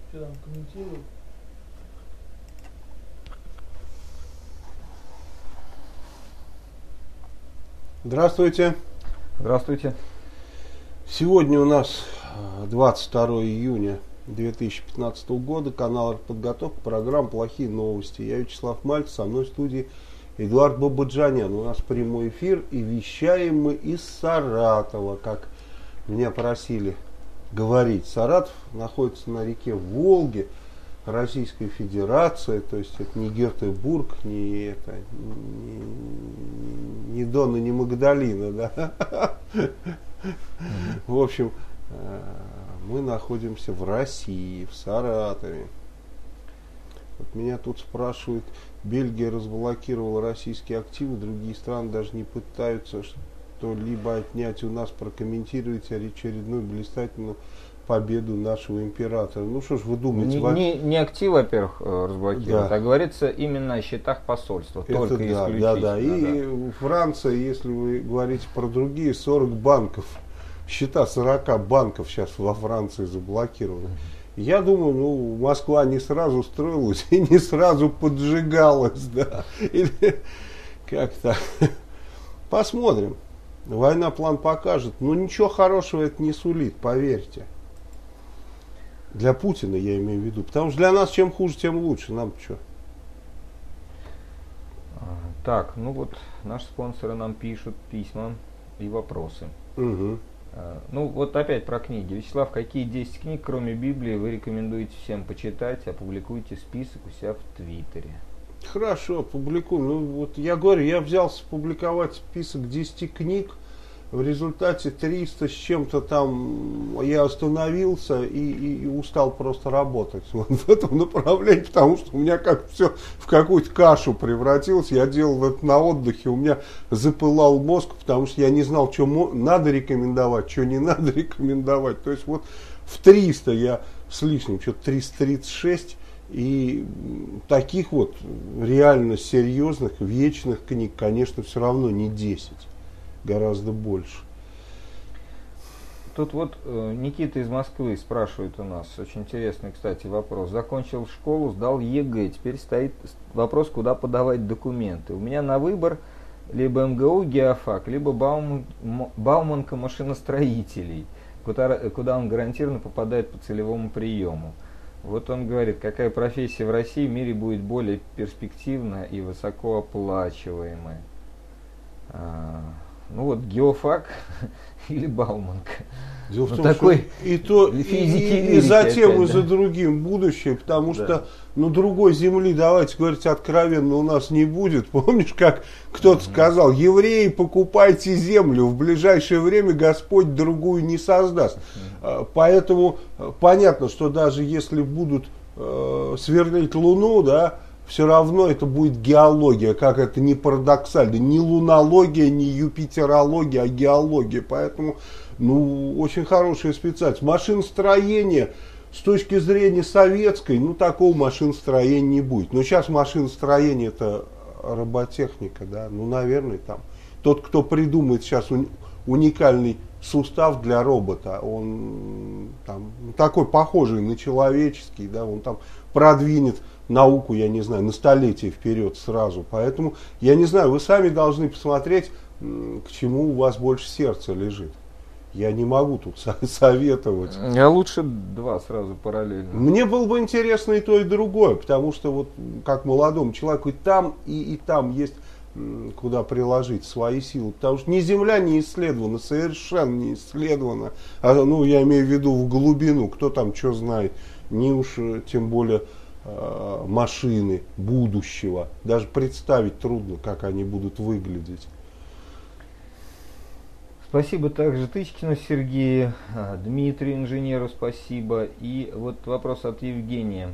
Что там комментируют? Здравствуйте. Здравствуйте. Сегодня у нас 22 июня 2015 года. Канал «Артподготовка», программа «Плохие новости». Я Вячеслав Мальцев, со мной в студии Эдуард Бабаджанян. У нас прямой эфир, и вещаем мы из Саратова, как меня просили говорить. Саратов находится на реке Волге, Российской Федерации, то есть это не Гетеборг, не Дона, не Магдалина, да? В общем, мы находимся в России, в Саратове. Вот меня тут спрашивают, Бельгия разблокировала российские активы, другие страны даже не пытаются что-либо отнять у нас. Прокомментируйте очередную блистательную победу нашего императора. Ну что ж вы думаете? Не активы, во-первых, разблокируют, да, а говорится именно о счетах посольства. Это только да, исключительно. да. И Франция, если вы говорите про другие, 40 банков, счета 40 банков сейчас во Франции заблокированы. Я думаю, Москва не сразу строилась и не сразу поджигалась, да. Или как-то. Посмотрим. Война план покажет. Но ничего хорошего это не сулит, поверьте. Для Путина я имею в виду. Потому что для нас чем хуже, тем лучше. Нам что? Так, наши спонсоры нам пишут письма и вопросы. Угу. Опять про книги. Вячеслав, какие 10 книг, кроме Библии, вы рекомендуете всем почитать? Опубликуйте список у себя в Твиттере. Хорошо, публикую. Я говорю, я взялся публиковать список 10 книг. В результате 300 с чем-то там я остановился и устал просто работать в этом направлении, потому что у меня как все в какую-то кашу превратилось. Я делал это на отдыхе, у меня запылал мозг, потому что я не знал, что надо рекомендовать, что не надо рекомендовать. То есть вот в 300 я с лишним, что-то 336, и таких вот реально серьезных, вечных книг, конечно, все равно не 10. Гораздо больше. Тут Никита из Москвы спрашивает у нас, очень интересный, кстати, вопрос. Закончил школу, сдал ЕГЭ, теперь стоит вопрос, куда подавать документы. У меня на выбор либо МГУ, геофак, либо Бауманка машиностроителей, куда он гарантированно попадает по целевому приему. Вот он говорит, какая профессия в России в мире будет более перспективная и высокооплачиваемая. Геофак или Бауманка. Дело в том, что и за тем, и за другим будущее, потому что другой земли, давайте говорить откровенно, у нас не будет. Помнишь, как кто-то сказал, евреи, покупайте землю, в ближайшее время Господь другую не создаст. Поэтому понятно, что даже если будут сверлить Луну, да, все равно это будет геология, как это не парадоксально. Не лунология, не юпитерология, а геология. Поэтому, очень хорошая специальность. Машиностроение, с точки зрения советской, такого машиностроения не будет. Но сейчас машиностроение это роботехника, да, наверное, там. Тот, кто придумает сейчас уникальный сустав для робота, он там такой похожий на человеческий, да, он там продвинет науку, я не знаю, на столетие вперед сразу. Поэтому, я не знаю, вы сами должны посмотреть, к чему у вас больше сердце лежит. Я не могу тут советовать. Я лучше два сразу параллельно. Мне было бы интересно и то, и другое, потому что как молодому человеку и там есть куда приложить свои силы. Потому что ни Земля не исследована, совершенно не исследована. Я имею в виду в глубину, кто там что знает. Не уж тем более машины будущего. Даже представить трудно, как они будут выглядеть. Спасибо также Тычкину Сергею, Дмитрию инженеру спасибо. И вопрос от Евгения.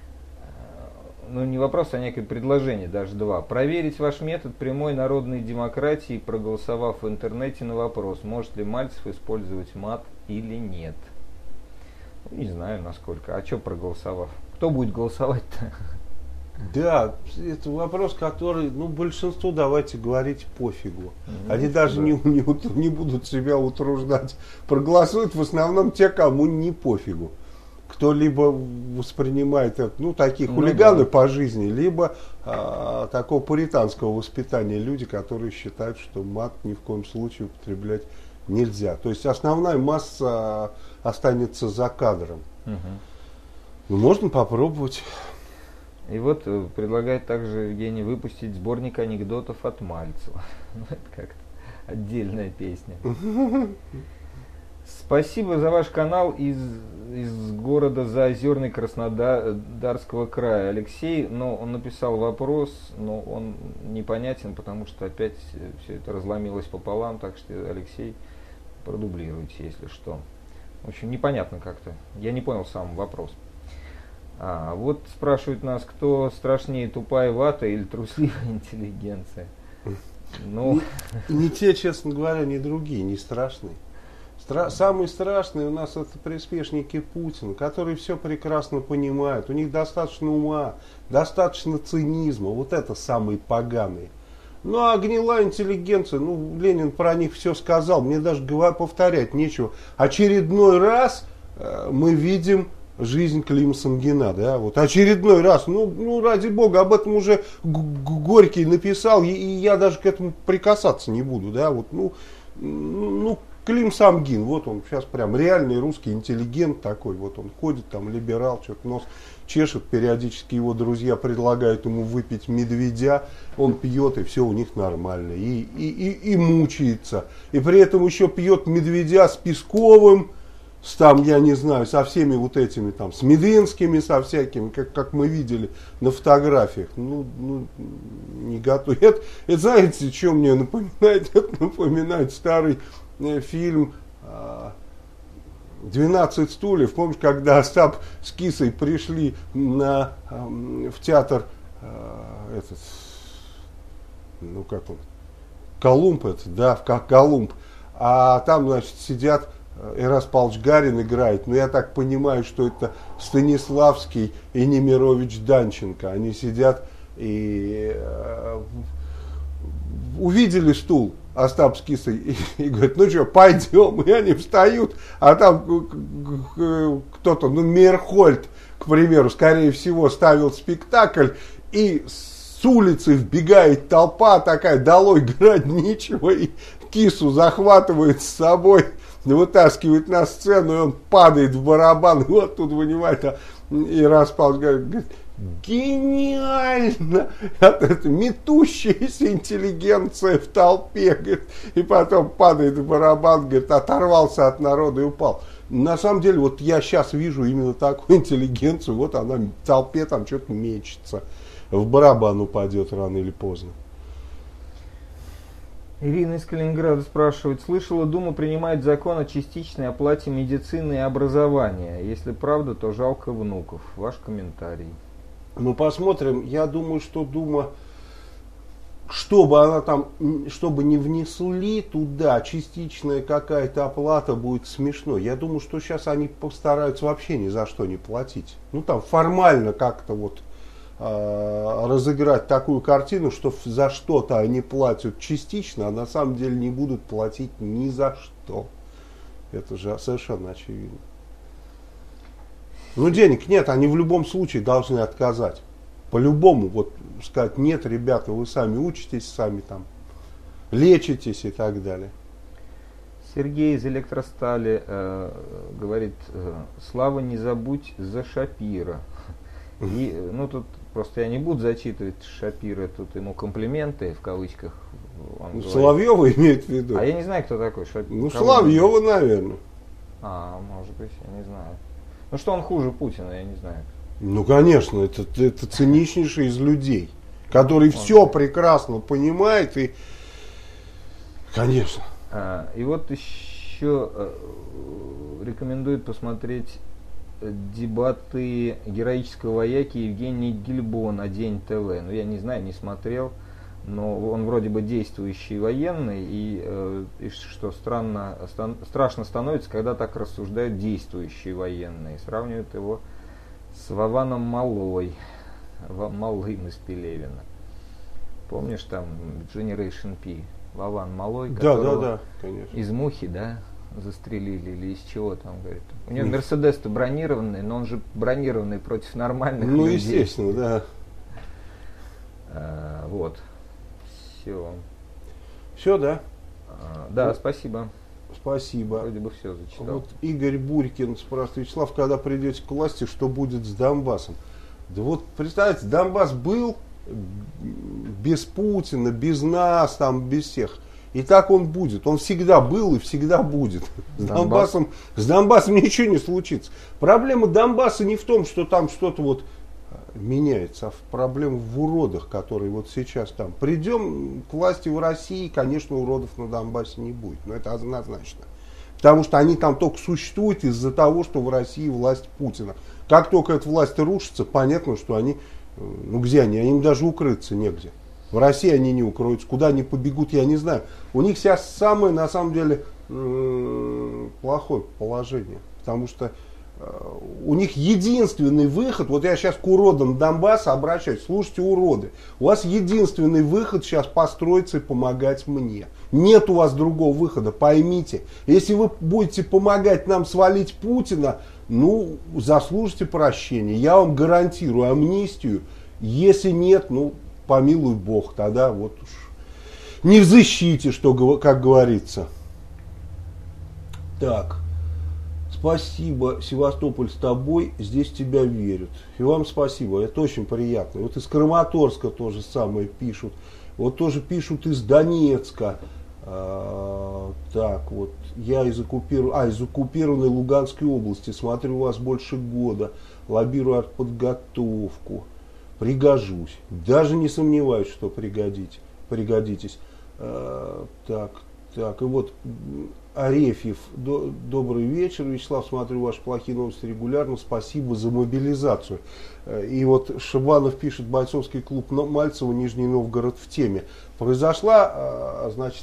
Не вопрос, а некое предложение, даже два. Проверить ваш метод прямой народной демократии, проголосовав в интернете на вопрос, может ли Мальцев использовать мат или нет. Не знаю насколько. А что проголосовав? Кто будет голосовать-то? Да, это вопрос, который, большинству, давайте говорить, пофигу. Они даже не будут себя утруждать. Проголосуют в основном те, кому не пофигу. кто-либо воспринимает это, ну, такие хулиганы по жизни, либо такого пуританского воспитания люди, которые считают, что мат ни в коем случае употреблять нельзя. То есть основная масса останется за кадром. Ну, можно попробовать. И вот предлагает также Евгений выпустить сборник анекдотов от Мальцева. Ну, это как-то отдельная песня. Спасибо за ваш канал из города Заозерный Краснодарского края. Алексей, но он написал вопрос, но он непонятен, потому что опять все это разломилось пополам, так что, Алексей, продублируйте, если что. В общем, непонятно как-то. Я не понял сам вопрос. Вот спрашивают нас, кто страшнее, тупая вата или трусливая интеллигенция? Ну... Не те, честно говоря, ни другие, не страшные. Самые страшные у нас это приспешники Путина, которые все прекрасно понимают. У них достаточно ума, достаточно цинизма. Вот это самые поганые. Ну а гнилая интеллигенция, ну Ленин про них все сказал, мне даже повторять нечего. Очередной раз мы видим жизнь Клима Самгина, да, вот очередной раз, ну ради бога, об этом уже Горький написал, и я даже к этому прикасаться не буду, да, вот, ну Клим Самгин, вот он сейчас прям реальный русский интеллигент такой, вот он ходит там, либерал, что-то нос чешет, периодически его друзья предлагают ему выпить медведя, он пьет, и все у них нормально, и мучается, и при этом еще пьет медведя с Песковым, там, я не знаю, со всеми вот этими, там, с Медвинскими, со всякими, как мы видели на фотографиях. Ну не готов. Это, знаете, что мне напоминает? Это напоминает старый фильм «12 стульев». Помнишь, когда Остап с Кисой пришли в театр, ну как он, Колумб, Колумб. А там, значит, сидят... Эраст Павлович Гарин играет, но я так понимаю, что это Станиславский и Немирович Данченко. Они сидят и увидели стул Остап с Кисой и говорят, ну что, пойдем. И они встают, а там кто-то, ну Мейерхольд, к примеру, скорее всего, ставил спектакль, и с улицы вбегает толпа такая, долой играть нечего, и Кису захватывает с собой, вытаскивает на сцену, и он падает в барабан, вот тут вынимает, и Распал говорит, гениально, это метущаяся интеллигенция в толпе, говорит, и потом падает в барабан, говорит, оторвался от народа и упал. На самом деле, вот я сейчас вижу именно такую интеллигенцию, вот она в толпе там что-то мечется, в барабан упадет рано или поздно. Ирина из Калининграда спрашивает, слышала, Дума принимает закон о частичной оплате медицины и образования. Если правда, то жалко внуков. Ваш комментарий. Ну, посмотрим. Я думаю, что Дума, чтобы не внесли туда частичная какая-то оплата, будет смешно. Я думаю, что сейчас они постараются вообще ни за что не платить. Ну, там формально как-то вот разыграть такую картину, что за что-то они платят частично, а на самом деле не будут платить ни за что. Это же совершенно очевидно. Ну, денег нет, они в любом случае должны отказать. По-любому, вот сказать, нет, ребята, вы сами учитесь, сами там лечитесь и так далее. Сергей из Электростали говорит, Слава, не забудь за Шапира. И, ну, тут просто я не буду зачитывать Шапира, тут ему комплименты, в кавычках. Ну, Соловьева имеет в виду. А я не знаю, кто такой Шапир. Ну, Соловьева, наверное. Может быть, я не знаю. Ну, что он хуже Путина, я не знаю. Ну, конечно, это циничнейший из людей, который все прекрасно понимает и, конечно. И вот еще рекомендует посмотреть дебаты героического вояки Евгения Гильбо на День ТВ. Ну, я не знаю, не смотрел, но он вроде бы действующий военный, и что страшно становится, когда так рассуждают действующие военные. Сравнивают его с Вованом Малым из Пелевина. Помнишь там Generation P? Вован Малой, да, конечно. Из Мухи, да? застрелили или из чего там, говорит. У него Мерседес-то бронированный, но он же бронированный против нормальных людей. Ну, естественно, да. Вот. Все. Все, да? Да, спасибо. Спасибо. Вроде бы все зачитал. Вот Игорь Бурькин спрашивает: Вячеслав, когда придете к власти, что будет с Донбассом? Да вот, представьте, Донбасс был без Путина, без нас, там, без всех. И так он будет. Он всегда был и всегда будет. С Донбассом ничего не случится. Проблема Донбасса не в том, что там что-то вот меняется, а проблема в уродах, которые вот сейчас там. Придем к власти в России, конечно, уродов на Донбассе не будет. Но это однозначно. Потому что они там только существуют из-за того, что в России власть Путина. Как только эта власть рушится, понятно, что они, ну где они? Им даже укрыться негде. В России они не укроются. Куда они побегут, я не знаю. У них сейчас самое, на самом деле, плохое положение. Потому что у них единственный выход, вот я сейчас к уродам Донбасса обращаюсь, слушайте, уроды, у вас единственный выход сейчас построиться и помогать мне. Нет у вас другого выхода, поймите. Если вы будете помогать нам свалить Путина, ну, заслужите прощения. Я вам гарантирую амнистию. Если нет, ну, помилуй Бог, тогда вот уж не взыщите, что, как говорится. Так. Спасибо, Севастополь, с тобой, здесь тебя верят. И вам спасибо, это очень приятно. Вот из Краматорска тоже самое пишут. Вот тоже пишут из Донецка. Так, вот, я из оккупированной Луганской области, смотрю вас больше года, лоббирую артподготовку. Пригожусь. Даже не сомневаюсь, что пригодитесь. Так, и вот Арефьев, добрый вечер, Вячеслав, смотрю ваши плохие новости регулярно, спасибо за мобилизацию. И вот Шибанов пишет: бойцовский клуб Мальцева, Нижний Новгород в теме. Произошла, значит,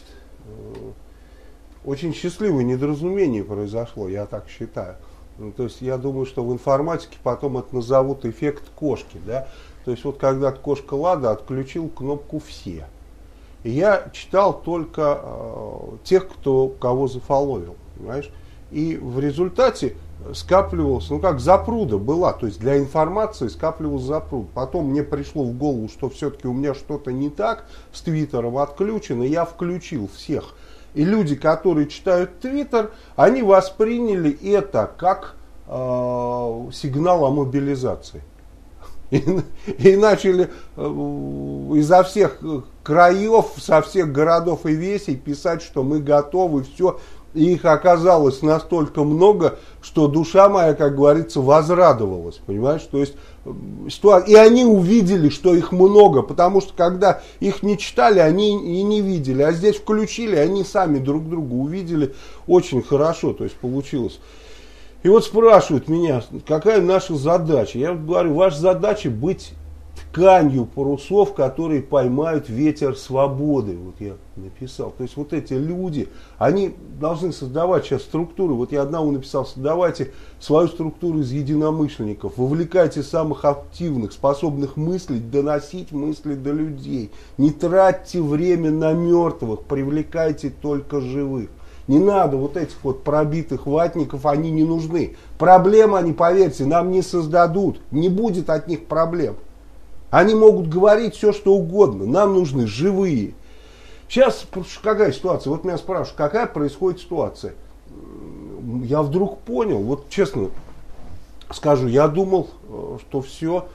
очень счастливое недоразумение произошло, я так считаю. Ну, то есть я думаю, что в информатике потом это назовут эффект кошки, да. То есть вот когда кошка Лада отключил кнопку «Все». И я читал только тех, кого зафоловил, понимаешь? И в результате скапливалось, ну как запруда была, то есть для информации скапливалась запруда. Потом мне пришло в голову, что все-таки у меня что-то не так с Твиттером отключено, я включил всех. И люди, которые читают Твиттер, они восприняли это как сигнал о мобилизации. И начали изо всех краев, со всех городов и весей писать, что мы готовы, все. И их оказалось настолько много, что душа моя, как говорится, возрадовалась, понимаешь? То есть, и они увидели, что их много, потому что когда их не читали, они и не видели. А здесь включили, они сами друг друга увидели очень хорошо, то есть получилось. И вот спрашивают меня, какая наша задача. Я говорю, ваша задача быть тканью парусов, которые поймают ветер свободы. Вот я написал. То есть вот эти люди, они должны создавать сейчас структуры. Вот я одному написал: создавайте свою структуру из единомышленников. Вовлекайте самых активных, способных мыслить, доносить мысли до людей. Не тратьте время на мертвых, привлекайте только живых. Не надо вот этих вот пробитых ватников, они не нужны. Проблем они, поверьте, нам не создадут. Не будет от них проблем. Они могут говорить все, что угодно. Нам нужны живые. Сейчас какая ситуация? Вот меня спрашивают, какая происходит ситуация? Я вдруг понял, вот честно скажу, я думал, что все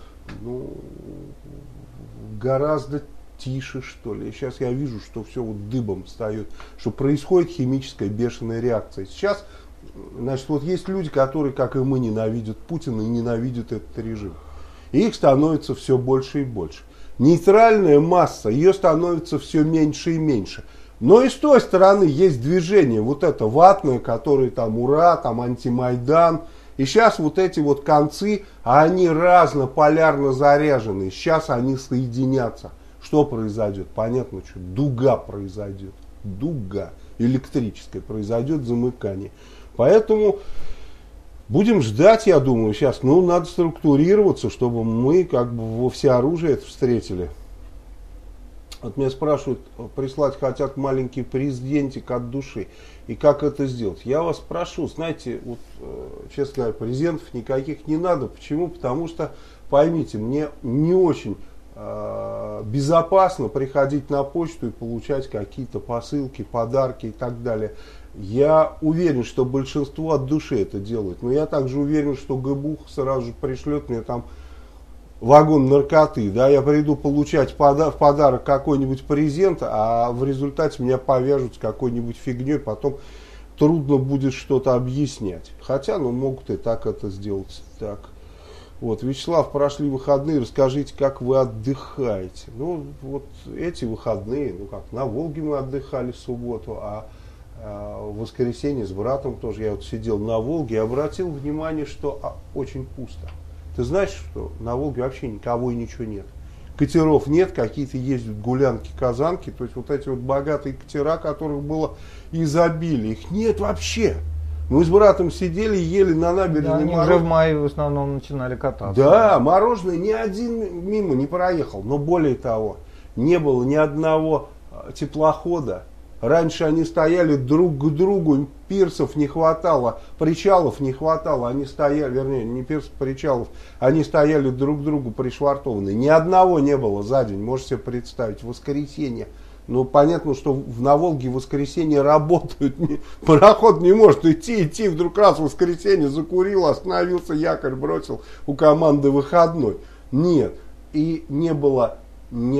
гораздо тише, что ли. И сейчас я вижу, что все вот дыбом встает, что происходит химическая бешеная реакция. Сейчас, значит, вот есть люди, которые, как и мы, ненавидят Путина и ненавидят этот режим. И их становится все больше и больше. Нейтральная масса, ее становится все меньше и меньше. Но и с той стороны есть движение, вот это ватное, которое там ура, там антимайдан. И сейчас вот эти вот концы, они разнополярно заряжены. Сейчас они соединятся. Что произойдет? Понятно, что дуга произойдет. Дуга электрическая, произойдет замыкание. Поэтому будем ждать, я думаю, сейчас. Ну, надо структурироваться, чтобы мы как бы во всеоружие это встретили. Вот меня спрашивают, прислать хотят маленький президентик от души. и как это сделать. Я вас прошу, знаете, вот, честно говоря, презентов никаких не надо. Почему? Потому что, поймите, мне не очень безопасно приходить на почту и получать какие-то посылки, подарки и так далее. Я уверен, что большинство от души это делает. Но я также уверен, что ГБУ сразу же пришлет мне там вагон наркоты. Да, я приду получать в подарок какой-нибудь презент, а в результате меня повяжут с какой-нибудь фигней, потом трудно будет что-то объяснять. Хотя, ну, могут и так это сделать. Так. Вот, Вячеслав, прошли выходные, расскажите, как вы отдыхаете. Ну, вот эти выходные, ну как, на Волге мы отдыхали в субботу, а в воскресенье с братом тоже я вот сидел на Волге и обратил внимание, что очень пусто. Ты знаешь, что на Волге вообще никого и ничего нет. Катеров нет, какие-то ездят гулянки-казанки, то есть вот эти вот богатые катера, которых было изобилие, их нет вообще. Мы с братом сидели, ели на набережной. Да, они уже в мае в основном начинали кататься. Да, мороженое ни один мимо не проехал. Но более того, не было ни одного теплохода. Раньше они стояли друг к другу, пирсов не хватало, причалов не хватало. Они стояли, вернее, не пирсов, причалов, они стояли друг к другу пришвартованы. Ни одного не было за день, можете себе представить, в воскресенье. Ну, понятно, что на Волге в воскресенье работают, пароход не может идти, вдруг раз в воскресенье закурил, остановился, якорь бросил, у команды выходной. Нет, и не было ни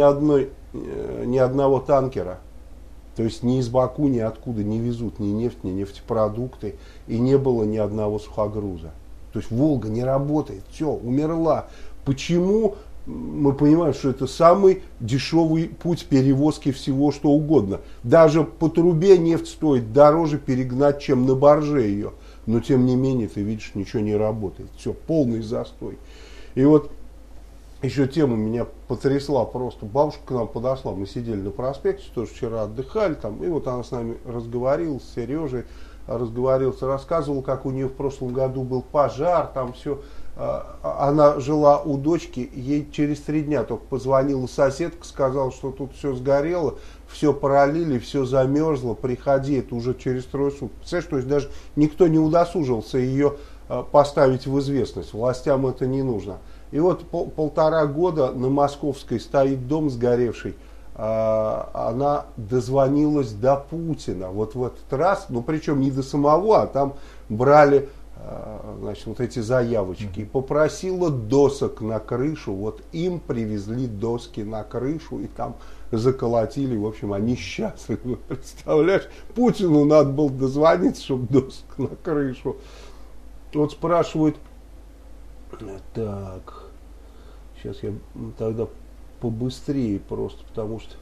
одного танкера, то есть ни из Баку, ни откуда не везут ни нефть, ни нефтепродукты, и не было ни одного сухогруза. То есть Волга не работает, все, умерла. Почему? Мы понимаем, что это самый дешевый путь перевозки всего что угодно. Даже по трубе нефть стоит дороже перегнать, чем на барже ее. Но тем не менее, ты видишь, ничего не работает. Все, полный застой. И вот еще тема меня потрясла просто. Бабушка к нам подошла, мы сидели на проспекте, тоже вчера отдыхали там. И вот она с нами разговаривала, с Сережей разговаривался, рассказывала, как у нее в прошлом году был пожар, там все. Она жила у дочки, ей через 3 дня только позвонила соседка, сказала, что тут все сгорело, все пролили, все замерзло, приходи, это уже через 3 суток. Представляешь, то есть даже никто не удосужился ее поставить в известность, властям это не нужно. И вот 1,5 года на Московской стоит дом сгоревший, она дозвонилась до Путина, вот в этот раз, ну причем не до самого, а там брали, значит, вот эти заявочки, и попросила досок на крышу, вот им привезли доски на крышу и там заколотили, в общем, они счастливы, представляешь, Путину надо было дозвониться, чтобы досок на крышу. Вот спрашивают, так, сейчас я тогда побыстрее просто, потому что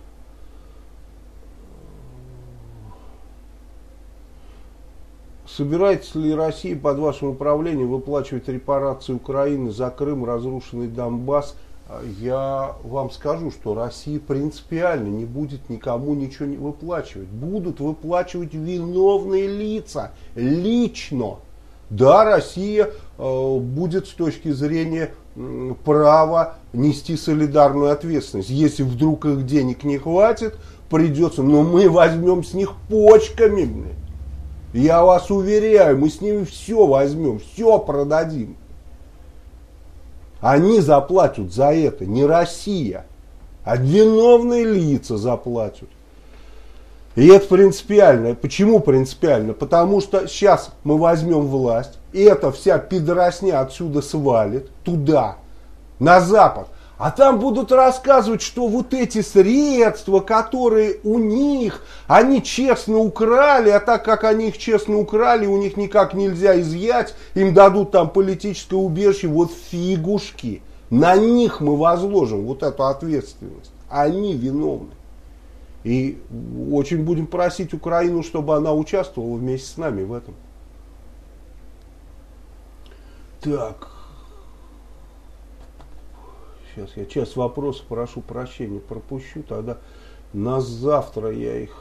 собирается ли Россия под вашим управлением выплачивать репарации Украины за Крым, разрушенный Донбасс? Я вам скажу, что Россия принципиально не будет никому ничего не выплачивать. Будут выплачивать виновные лица лично. Да, Россия будет с точки зрения права нести солидарную ответственность. Если вдруг их денег не хватит, придется, но мы возьмем с них почками, блин. Я вас уверяю, мы с ними все возьмем, все продадим. Они заплатят за это, не Россия, а виновные лица заплатят. И это принципиально. Почему принципиально? Потому что сейчас мы возьмем власть, и эта вся пидоросня отсюда свалит туда, на Запад. А там будут рассказывать, что вот эти средства, которые у них, они честно украли, а так как они их честно украли, у них никак нельзя изъять, им дадут там политическое убежище, вот фигушки. На них мы возложим вот эту ответственность. Они виновны. И очень будем просить Украину, чтобы она участвовала вместе с нами в этом. Так. Сейчас я часть вопросов, прошу прощения, пропущу. Тогда на завтра я их...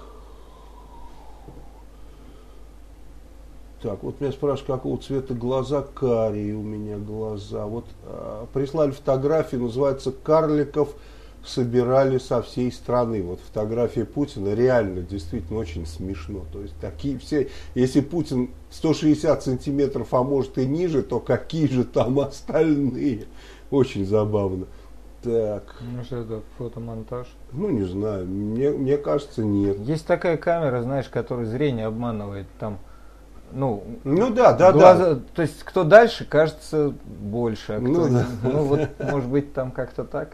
Так, вот меня спрашивают, какого цвета глаза. Карие у меня глаза. Вот прислали фотографию, называется «Карликов собирали со всей страны. Вот фотография Путина реально действительно очень смешно. То есть такие все, если Путин 160 сантиметров, а может и ниже, то какие же там остальные? Очень забавно. Так. Может, это фотомонтаж? Ну, не знаю. Мне кажется, нет. Есть такая камера, знаешь, которая зрение обманывает. Там, ну да. То есть, кто дальше, кажется больше. А кто, вот, может быть, там как-то так.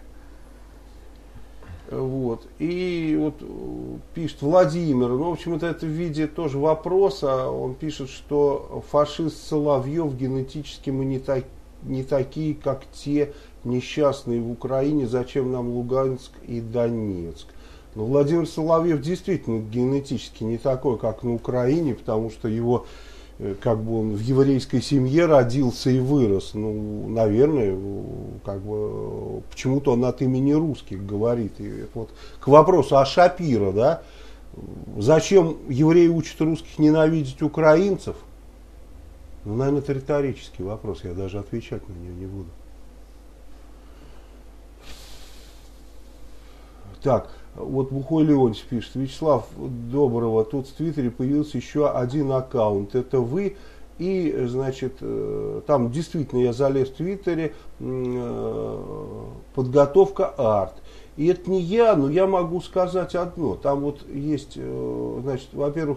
Вот. И вот пишет Владимир, в общем, это в виде тоже вопроса. Он пишет, что фашист Соловьев генетически мы не такие, как те несчастные в Украине, зачем нам Луганск и Донецк. Но Владимир Соловьев действительно генетически не такой, как на Украине, потому что его, как бы он в еврейской семье родился и вырос. Ну, наверное, как бы почему-то он от имени русских говорит. И вот к вопросу о Шапиро, да, зачем евреи учат русских ненавидеть украинцев? Ну, наверное, это риторический вопрос, я даже отвечать на него не буду. Так, вот Бухой Леонтьев пишет: Вячеслав, доброго, тут в Твиттере появился еще один аккаунт, это вы, и, значит, там действительно я залез в Твиттере, подготовка арт. И это не я, но я могу сказать одно, там вот есть, значит, во-первых,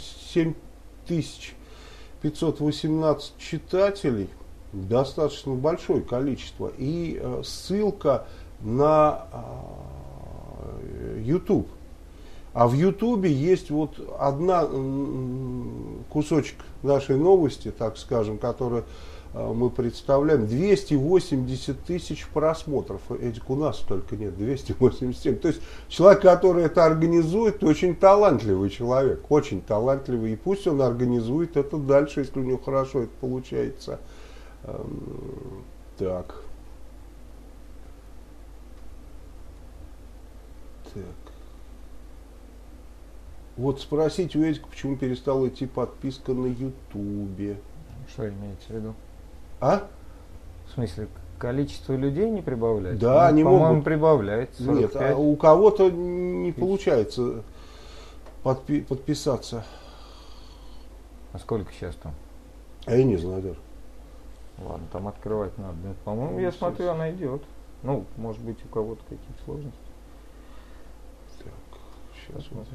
7518 читателей, достаточно большое количество, и ссылка на YouTube. А в YouTube есть вот одна кусочек нашей новости, так скажем, которую мы представляем, 280 тысяч просмотров. Этих у нас только нет, 287. То есть человек, который это организует, очень талантливый человек, очень талантливый. И пусть он организует это дальше, если у него хорошо это получается. Так. Так. Вот спросить у Эдика, почему перестала идти подписка на Ютубе. Что имеется в виду? А? В смысле, количество людей не прибавляется? Да, они по-моему, могут. Прибавляется. 45. Нет, а у кого-то не получается подписаться. А сколько сейчас там? А я не знаю даже. Ладно, там открывать надо. По-моему, я смотрю, она идет. Ну, может быть, у кого-то какие-то сложности. Так, сейчас смотрим.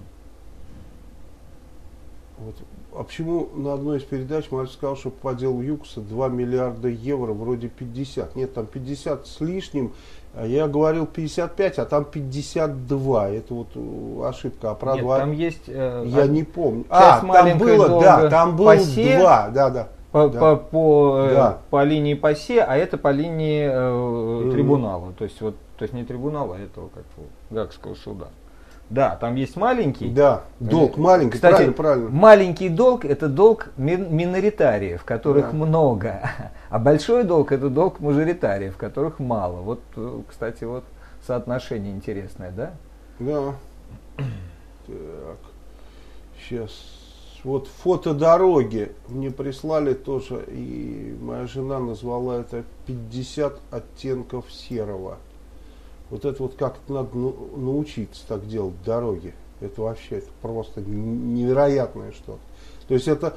Вот. А почему на одной из передач мальчик сказал, что по делу ЮКОСа 2 миллиарда евро, вроде 50. Нет, там 50 с лишним. А я говорил 55, а там 52. Это вот ошибка. А про Нет, 2... там есть... я не помню. Там было, да, там было ПАСЕ, 2. Да. По линии ПАСЕ, а это по линии трибунала. То есть не трибунала, а этого как Гаагского суда. Да, там есть маленький. Да, долг маленький. Кстати, правильно. Маленький долг — это долг миноритариев, которых много. А большой долг — это долг мажоритариев, которых мало. Вот, кстати, вот соотношение интересное, да? Да. Так. Сейчас. Вот фото дороги мне прислали тоже, и моя жена назвала это 50 оттенков серого. Вот это вот как-то надо научиться так делать дороги. Это вообще это просто невероятное что-то. То есть это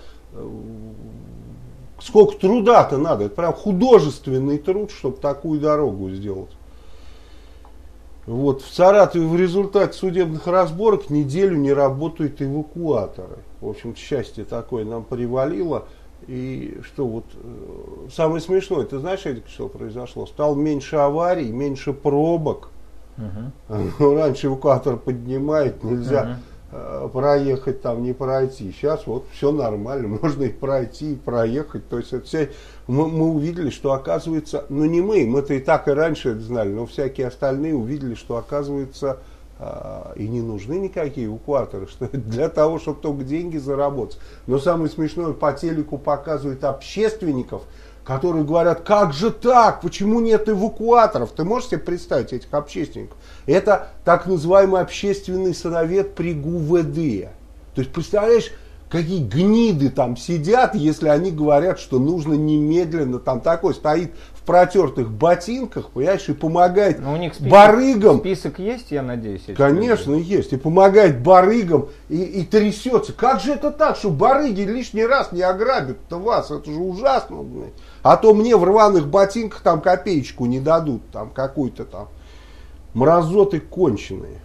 сколько труда-то надо. Это прям художественный труд, чтобы такую дорогу сделать. Вот в Саратове в результате судебных разборок неделю не работают эвакуаторы. В общем, счастье такое нам привалило. И что вот самое смешное, ты знаешь, Эдик, что произошло? Стало меньше аварий, меньше пробок. Раньше эвакуатор поднимает, нельзя проехать там, не пройти. Сейчас вот все нормально, можно и пройти, и проехать. То есть это все, мы увидели, что оказывается, ну не мы-то и так и раньше это знали, но всякие остальные увидели, что оказывается и не нужны никакие эвакуаторы, что для того, чтобы только деньги заработать. Но самое смешное, по телеку показывают общественников, которые говорят: как же так, почему нет эвакуаторов? Ты можешь себе представить этих общественников? Это так называемый общественный совет при ГУВД. То есть, представляешь, какие гниды там сидят, если они говорят, что нужно немедленно, там такой стоит в протертых ботинках, понимаешь, и помогает барыгам. Список есть, я надеюсь? Конечно, есть. И помогает барыгам, и трясется. Как же это так, что барыги лишний раз не ограбят-то вас? Это же ужасно, блядь. А то мне в рваных ботинках там копеечку не дадут, там какой-то там мразоты конченые.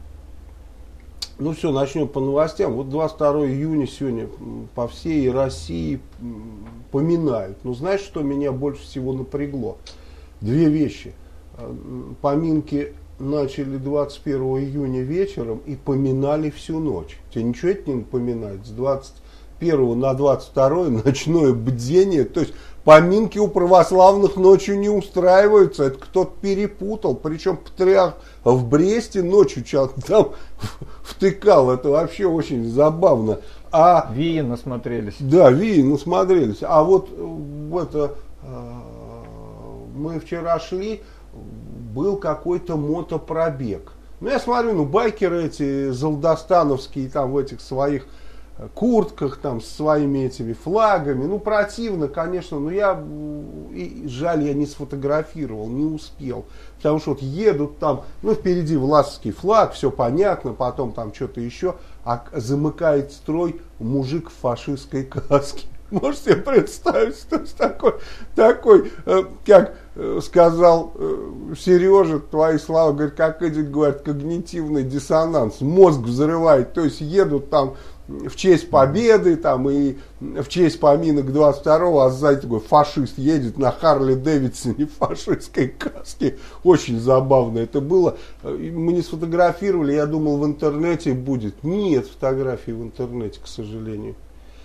Ну все, начнем по новостям. Вот 22 июня сегодня по всей России поминают. Ну знаешь, что меня больше всего напрягло? Две вещи. Поминки начали 21 июня вечером и поминали всю ночь. Тебе ничего это не напоминает? С 21 на 22 ночное бдение. То есть поминки у православных ночью не устраиваются. Это кто-то перепутал. Причем патриарх в Бресте ночью там втыкал. Это вообще очень забавно. Вии насмотрелись. Да, Вии насмотрелись. А вот это мы вчера шли, был какой-то мотопробег. Ну, я смотрю, байкеры эти залдостановские, там в этих своих куртках, там, с своими этими флагами. Ну, противно, конечно, но жаль, я не сфотографировал, не успел. Потому что вот едут там, впереди власовский флаг, все понятно, потом там что-то еще, а замыкает строй мужик в фашистской каске. Можете себе представить, что такой, как сказал Сережа, твои слова, говорит, как Эдик говорит, когнитивный диссонанс, мозг взрывает, то есть едут там в честь победы там, и в честь поминок 22-го, а сзади такой фашист едет на Харли Дэвидсоне в фашистской каске. Очень забавно это было. Мы не сфотографировали, я думал, в интернете будет. Нет фотографий в интернете, к сожалению.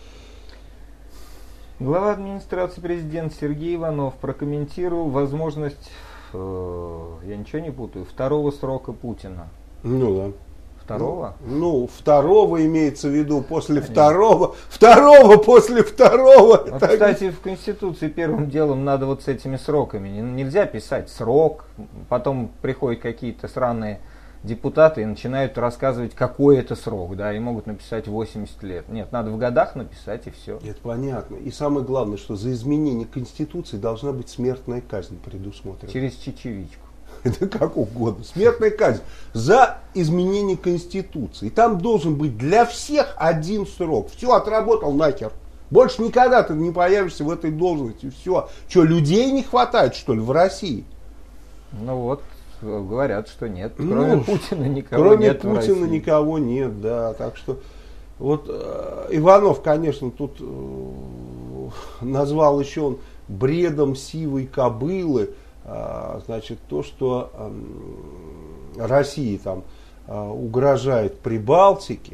Глава администрации президента Сергей Иванов прокомментировал возможность, я ничего не путаю, второго срока Путина. Ну да. Второго? Второго имеется в виду, после второго после второго. Вот, кстати, в Конституции первым делом надо вот с этими сроками. Нельзя писать срок, потом приходят какие-то сраные депутаты и начинают рассказывать, какой это срок, да, и могут написать 80 лет. Нет, надо в годах написать и все. Это понятно. И самое главное, что за изменение Конституции должна быть смертная казнь предусмотрена. Через чечевичку. Это как угодно. Смертная казнь за изменение Конституции. И там должен быть для всех один срок. Все, отработал нахер. Больше никогда ты не появишься в этой должности. Все. Что, людей не хватает, что ли, в России? Ну вот, говорят, что нет. Кроме Путина никого кроме нет. Кроме Путина никого нет, да. Так что вот Иванов, конечно, тут назвал еще он бредом сивой кобылы. Значит, то, что России там угрожает Прибалтике,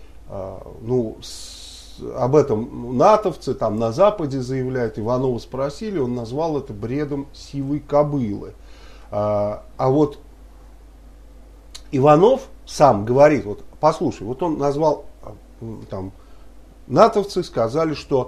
об этом натовцы там на Западе заявляют, Иванова спросили, он назвал это бредом сивой кобылы. А вот Иванов сам говорит, вот послушай, вот он назвал, там, натовцы сказали, что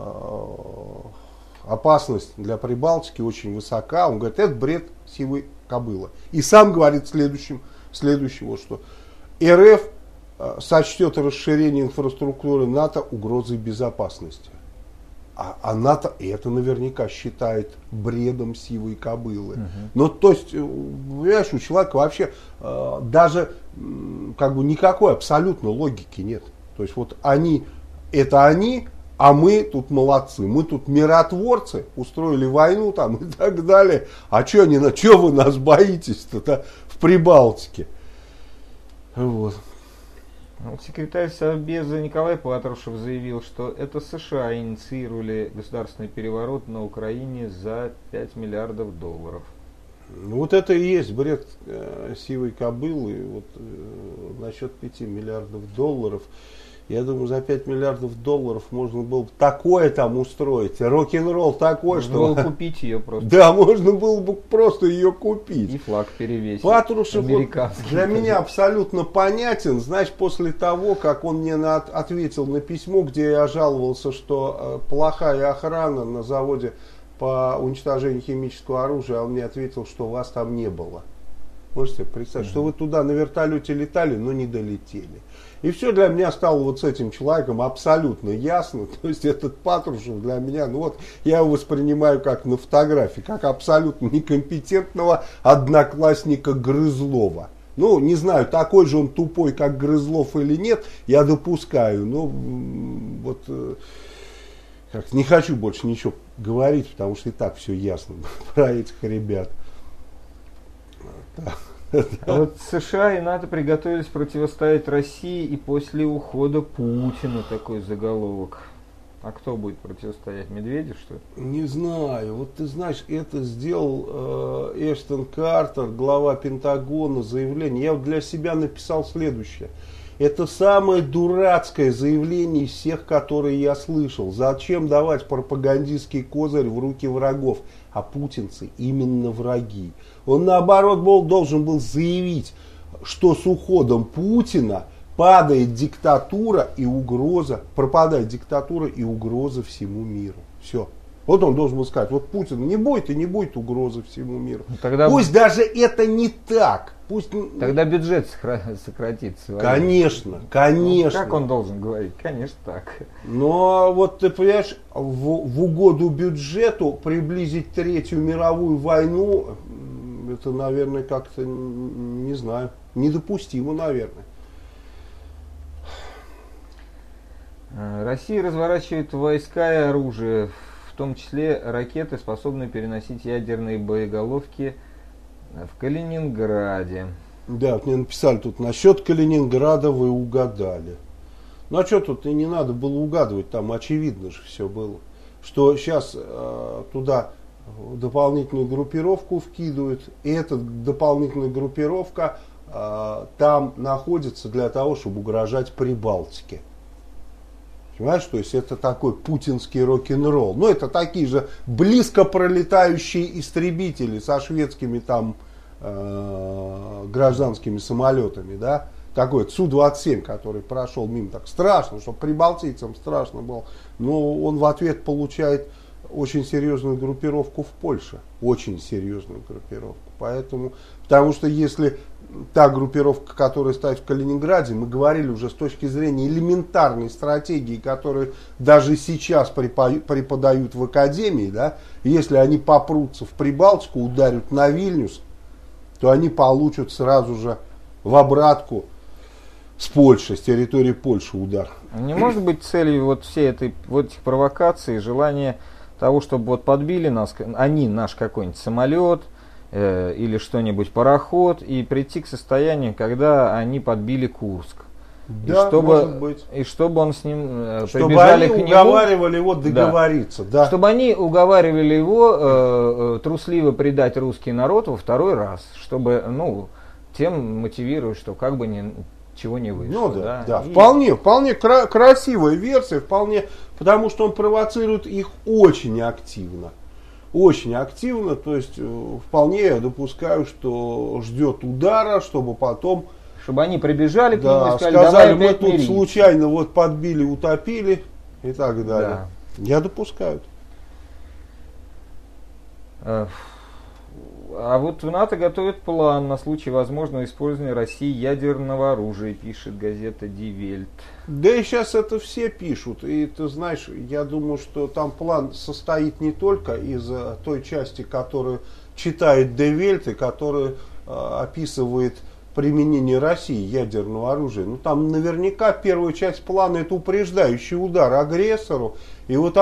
опасность для Прибалтики очень высока. Он говорит, это бред сивой кобылы. И сам говорит следующего, что РФ сочтет расширение инфраструктуры НАТО угрозой безопасности. А НАТО это наверняка считает бредом сивой кобылы. Ну, то есть, понимаешь, у человека вообще даже никакой абсолютно логики нет. То есть, вот они, а мы тут молодцы, мы тут миротворцы, устроили войну там и так далее. А что вы нас боитесь-то в Прибалтике? Вот. Секретарь Совбеза Николай Патрушев заявил, что это США инициировали государственный переворот на Украине за 5 миллиардов долларов. Вот это и есть бред сивой кобылы. Вот, насчет 5 миллиардов долларов. Я думаю, за 5 миллиардов долларов можно было бы такое там устроить. Рок-н-ролл такой, можно было купить ее просто. Да, можно было бы просто ее купить. И флаг перевесить. Патрушев для меня абсолютно понятен. Знаешь, после того, как он мне ответил на письмо, где я жаловался, что плохая охрана на заводе по уничтожению химического оружия, он мне ответил, что вас там не было. Можете себе представить, что вы туда на вертолете летали, но не долетели. И все для меня стало вот с этим человеком абсолютно ясно. То есть этот Патрушев для меня, ну вот я его воспринимаю как на фотографии, как абсолютно некомпетентного одноклассника Грызлова. Ну, не знаю, такой же он тупой, как Грызлов или нет, я допускаю. Но вот не хочу больше ничего говорить, потому что и так все ясно про этих ребят. А вот США и НАТО приготовились противостоять России и после ухода Путина, такой заголовок. А кто будет противостоять? Медведев, что ли? Не знаю. Вот ты знаешь, это сделал Эштон Картер, глава Пентагона, заявление. Я вот для себя написал следующее. Это самое дурацкое заявление из всех, которые я слышал. Зачем давать пропагандистский козырь в руки врагов? А путинцы именно враги. Он наоборот должен был заявить, что с уходом Путина падает диктатура и угроза, пропадает диктатура и угроза всему миру. Все. Вот он должен был сказать, вот Путин не будет и не будет угрозы всему миру. Тогда, пусть даже это не так. Пусть... Тогда бюджет сократится. Конечно, конечно. Ну, как он должен говорить? Конечно так. Но вот ты понимаешь, в угоду бюджету приблизить Третью мировую войну, это, наверное, как-то, не знаю, недопустимо, наверное. Россия разворачивает войска и оружие, в том числе ракеты, способные переносить ядерные боеголовки в Калининграде. Да, вот мне написали тут, насчет Калининграда вы угадали. Ну а что тут и не надо было угадывать, там очевидно же все было. Что сейчас туда дополнительную группировку вкидывают, и эта дополнительная группировка там находится для того, чтобы угрожать Прибалтике. Понимаешь, то есть это такой путинский рок-н-ролл. Ну, это такие же близко пролетающие истребители со шведскими там гражданскими самолетами, да. Такой Су-27, который прошел мимо, так страшно, что прибалтийцам страшно было. Но он в ответ получает очень серьезную группировку в Польше. Очень серьезную группировку. Поэтому, потому что если та группировка, которая стоит в Калининграде, мы говорили уже с точки зрения элементарной стратегии, которую даже сейчас преподают в академии, да, если они попрутся в Прибалтику, ударят на Вильнюс, то они получат сразу же в обратку с Польши, с территории Польши удар. Не может быть целью вот всей этой вот этих провокаций желание того, чтобы вот подбили нас, они наш какой-нибудь самолет или что-нибудь, пароход, и прийти к состоянию, когда они подбили Курск. Да, и чтобы, может быть. И чтобы он с ним чтобы они уговаривали его договориться. Да. Да. Чтобы они уговаривали его трусливо предать русский народ во второй раз. Чтобы, ну, тем мотивировать, что как бы ничего не вышло. Ну да, да. Вполне красивая версия, вполне, потому что он провоцирует их очень активно. Очень активно, то есть вполне я допускаю, что ждет удара, чтобы потом... Чтобы они прибежали к нему и сказали, давай мы тут мириться. Случайно вот подбили, утопили и так далее. Да. Я допускаю. А вот в НАТО готовят план на случай возможного использования России ядерного оружия, пишет газета Die Welt. Да и сейчас это все пишут. И ты знаешь, я думаю, что там план состоит не только из той части, которую читает Die Welt, и которая описывает применение России ядерного оружия. Ну там наверняка первая часть плана — это упреждающий удар агрессору. И вот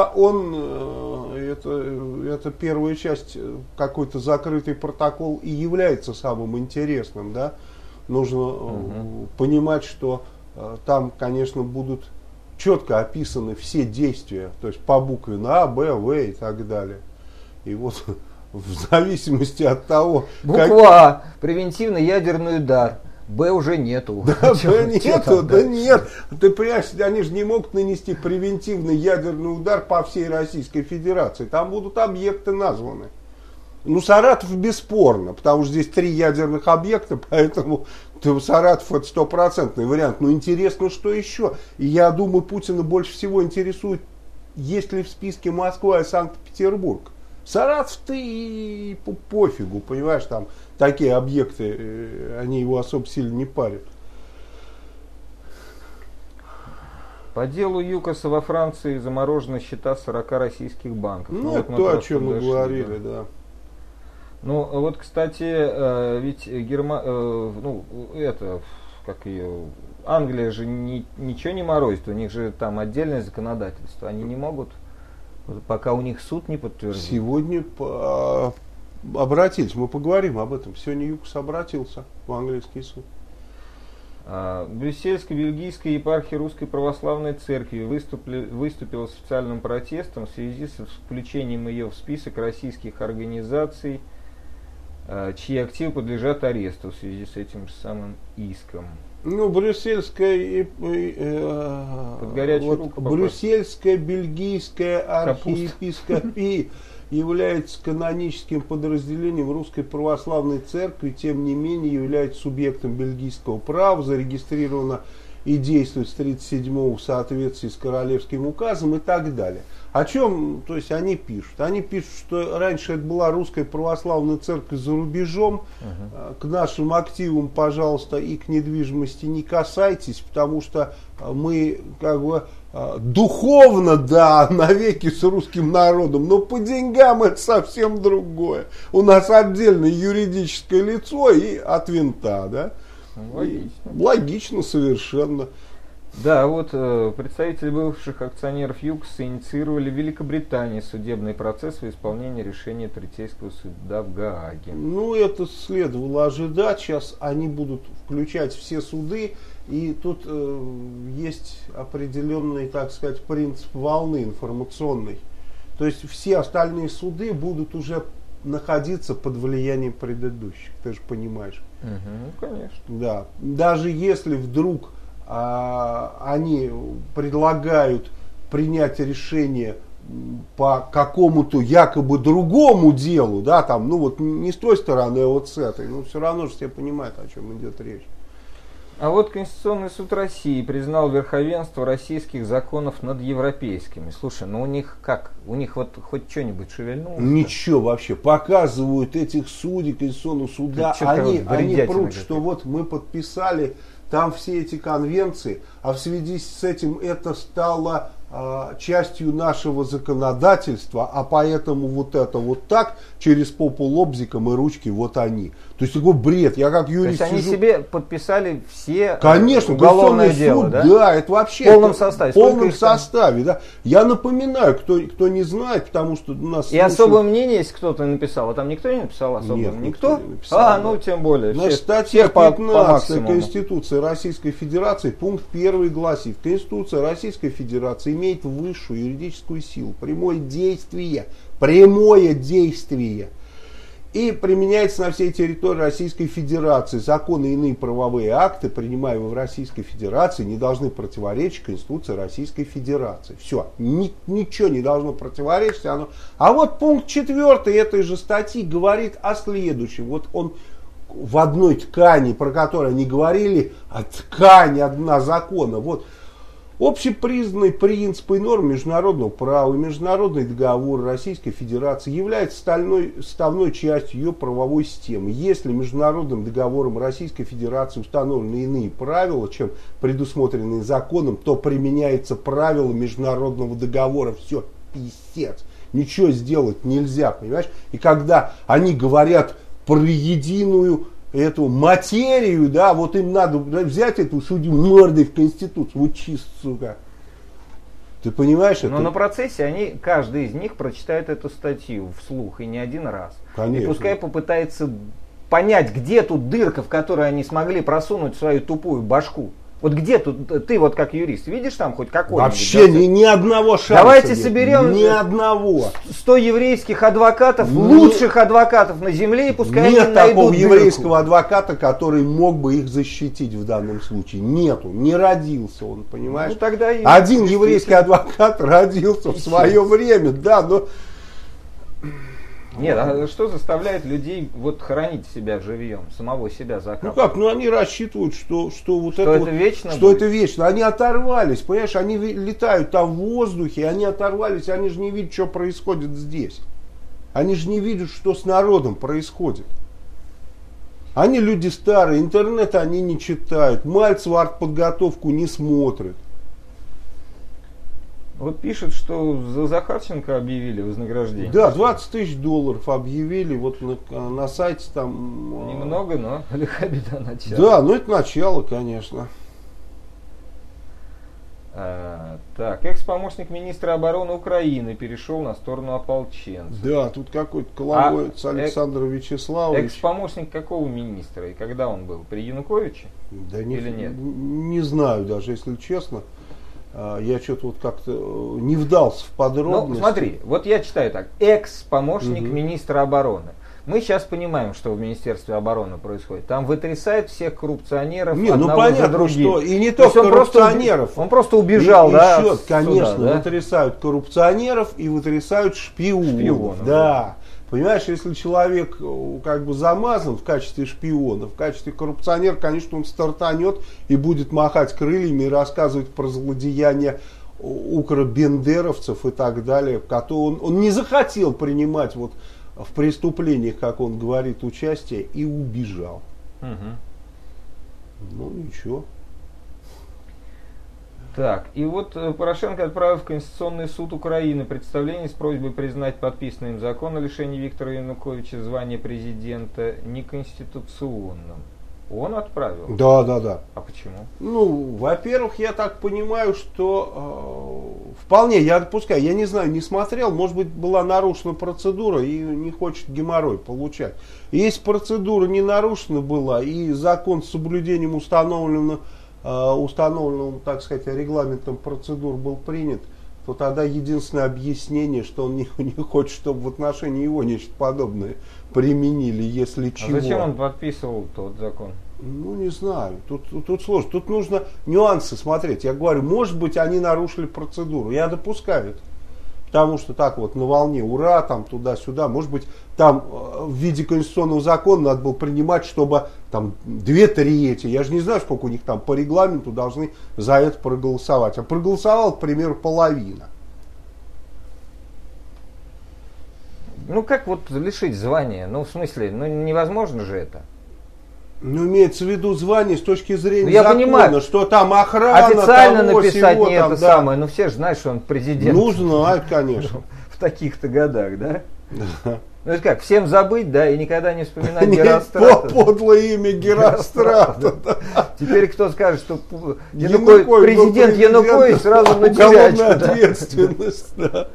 это первая часть, какой-то закрытый протокол и является самым интересным, да. Нужно понимать, что там, конечно, будут четко описаны все действия, то есть по букве А, Б, В и так далее. И вот в зависимости от того... Буква А — превентивный ядерный удар. Б уже нету. Да, Б нету, да нет. Ты понимаешь, они же не могут нанести превентивный ядерный удар по всей Российской Федерации. Там будут объекты названы. Ну, Саратов бесспорно, потому что здесь 3 ядерных объекта, поэтому Саратов — это стопроцентный вариант. Но интересно, что еще. И я думаю, Путина больше всего интересует, есть ли в списке Москва и Санкт-Петербург. Саратов-то и пофигу, понимаешь, там такие объекты, они его особо сильно не парят. По делу ЮКОСа во Франции заморожены счета 40 российских банков. Ну, это то, о чем мы говорили, да. Ну, вот, кстати, ведь Англия же ничего не морозит, у них же там отдельное законодательство, они не могут, пока у них суд не подтвердит. Сегодня обратились, мы поговорим об этом, сегодня ЮКОС обратился в английский суд. Брюссельско-бельгийская епархия Русской Православной Церкви выступила с официальным протестом в связи с включением ее в список российских организаций, чьи активы подлежат аресту в связи с этим же самым иском. Ну, брюссельская бельгийская архиепископия является каноническим подразделением Русской Православной Церкви, тем не менее является субъектом бельгийского права, зарегистрирована и действует с 1937 в соответствии с королевским указом и так далее. О чем, то есть, они пишут? Они пишут, что раньше это была Русская Православная Церковь за рубежом. К нашим активам, пожалуйста, и к недвижимости не касайтесь, потому что мы как бы духовно, да, навеки с русским народом, но по деньгам это совсем другое. У нас отдельное юридическое лицо и от винта, да? Логично. Логично совершенно. Да, вот представители бывших акционеров ЮКОСа инициировали в Великобритании судебный процесс в исполнении решения Третейского суда в Гааге. Ну, это следовало ожидать. Сейчас они будут включать все суды. И тут есть определенный, так сказать, принцип волны информационной. То есть все остальные суды будут уже находиться под влиянием предыдущих. Ты же понимаешь. Конечно. Да. Даже если вдруг они предлагают принять решение по какому-то якобы другому делу, да, там, ну вот не с той стороны, а вот с этой, ну все равно же все понимают, о чем идет речь. А вот Конституционный суд России признал верховенство российских законов над европейскими. Слушай, ну у них как? У них вот хоть что-нибудь шевельнулось? Ничего вообще. Показывают этих судей Конституционного суда. Они прут, что вот мы подписали там все эти конвенции, а в связи с этим это стало частью нашего законодательства, а поэтому вот это вот так, через попу лобзиком и ручки вот они. То есть такой бред. Я как юрист То есть они себе подписали все, конечно, уголовное дело, суд, да? Да, это вообще... В полном составе. В полном составе, да. Я напоминаю, кто не знает, потому что у нас... И особое мнение, если кто-то написал, а там никто не написал особо? Нет, никто? Не написал, ну тем более. Значит, статья 15 Конституции Российской Федерации, пункт 1 гласит: Конституция Российской Федерации имеет высшую юридическую силу, прямое действие, и применяется на всей территории Российской Федерации. Законы и иные правовые акты, принимаемые в Российской Федерации, не должны противоречить Конституции Российской Федерации. Все, ничего не должно противоречить. А вот пункт 4 этой же статьи говорит о следующем. Вот он в одной ткани, про которую они говорили, а ткань одна закона. Вот. Общепризнанные принципы и нормы международного права и международный договор Российской Федерации являются составной частью ее правовой системы. Если международным договором Российской Федерации установлены иные правила, чем предусмотренные законом, то применяются правила международного договора. Все, писец. Ничего сделать нельзя, понимаешь? И когда они говорят про единую эту материю, да, вот им надо взять эту судью мордой в Конституцию, вот чисто, сука. Ты понимаешь это? Но на процессе каждый из них прочитает эту статью вслух, и не один раз. Конечно. И пускай попытается понять, где тут дырка, в которой они смогли просунуть свою тупую башку. Вот где тут, ты вот как юрист, видишь там хоть какой-нибудь? Вообще ни одного шанса. Давайте нет. соберем ни одного. 100 еврейских адвокатов, лучших адвокатов на земле, и пускай нет они найдут такого дырку. еврейского адвоката, который мог бы их защитить в данном случае. Нету, не родился он, понимаешь? Ну, тогда один еврейский адвокат родился в свое время, да, но... Нет, а что заставляет людей вот хоронить себя живьем, самого себя закапывать? Ну как, они рассчитывают, что вот это вот, вечно что будет? это вечно. Они оторвались, понимаешь, они летают там в воздухе, они оторвались, они же не видят, что происходит здесь. Они же не видят, что с народом происходит. Они люди старые, интернет они не читают, Мальцеву артподготовку не смотрят. Вот пишут, что за Захарченко объявили вознаграждение. Да, 20 тысяч долларов объявили, вот на сайте там... Немного, но лиха беда начала. Да, ну это начало, конечно. Так, экс-помощник министра обороны Украины перешел на сторону ополченцев. Да, тут какой-то Коломоец Александр Вячеславович. Экс-помощник какого министра и когда он был? При Януковиче? Да или нет? Не знаю даже, если честно. Я что-то вот как-то не вдался в подробности. Ну, смотри, вот я читаю так. Экс-помощник министра обороны. Мы сейчас понимаем, что в Министерстве обороны происходит. Там вытрясают всех коррупционеров одного за другим. Что и не только коррупционеров. Он просто убежал, да? Еще, конечно, сюда, да? Вытрясают коррупционеров и вытрясают шпионов. Да. Понимаешь, если человек как бы замазан в качестве шпиона, в качестве коррупционера, конечно, он стартанет и будет махать крыльями и рассказывать про злодеяния укробендеровцев и так далее. Он не захотел принимать вот в преступлениях, как он говорит, участие и убежал. Ну ничего. Так, и вот Порошенко отправил в Конституционный суд Украины представление с просьбой признать подписанный им закон о лишении Виктора Януковича звания президента неконституционным. Он отправил? Да. А почему? Ну, во-первых, я так понимаю, что вполне, я допускаю, я не знаю, не смотрел, может быть, была нарушена процедура и не хочет геморрой получать. Если процедура не нарушена была и закон с соблюдением установленного, так сказать, регламентом процедур был принят, то тогда единственное объяснение, что он не хочет, чтобы в отношении его нечто подобное применили, если чего. А зачем он подписывал тот закон? Ну, не знаю. Тут сложно. Тут нужно нюансы смотреть. Я говорю, может быть, они нарушили процедуру. Я допускаю это. Потому что так вот на волне ура, там туда-сюда. Может быть, там в виде конституционного закона надо было принимать, чтобы там 2/3, я же не знаю, сколько у них там по регламенту должны за это проголосовать. А проголосовал, к примеру, половина. Ну как вот лишить звания? Ну в смысле, ну невозможно же это. Ну, имеется в виду звание с точки зрения я закона, понимаю, что там охрана, официально того, написать всего, не там, это да. самое, но все же знают, что он президент. Ну, знают, конечно. В таких-то годах, да? Да. Ну это как, всем забыть, да, и никогда не вспоминать Герострата. Подлое имя Герострата. Теперь кто скажет, что президент Янукович сразу на уголовная ответственность, да.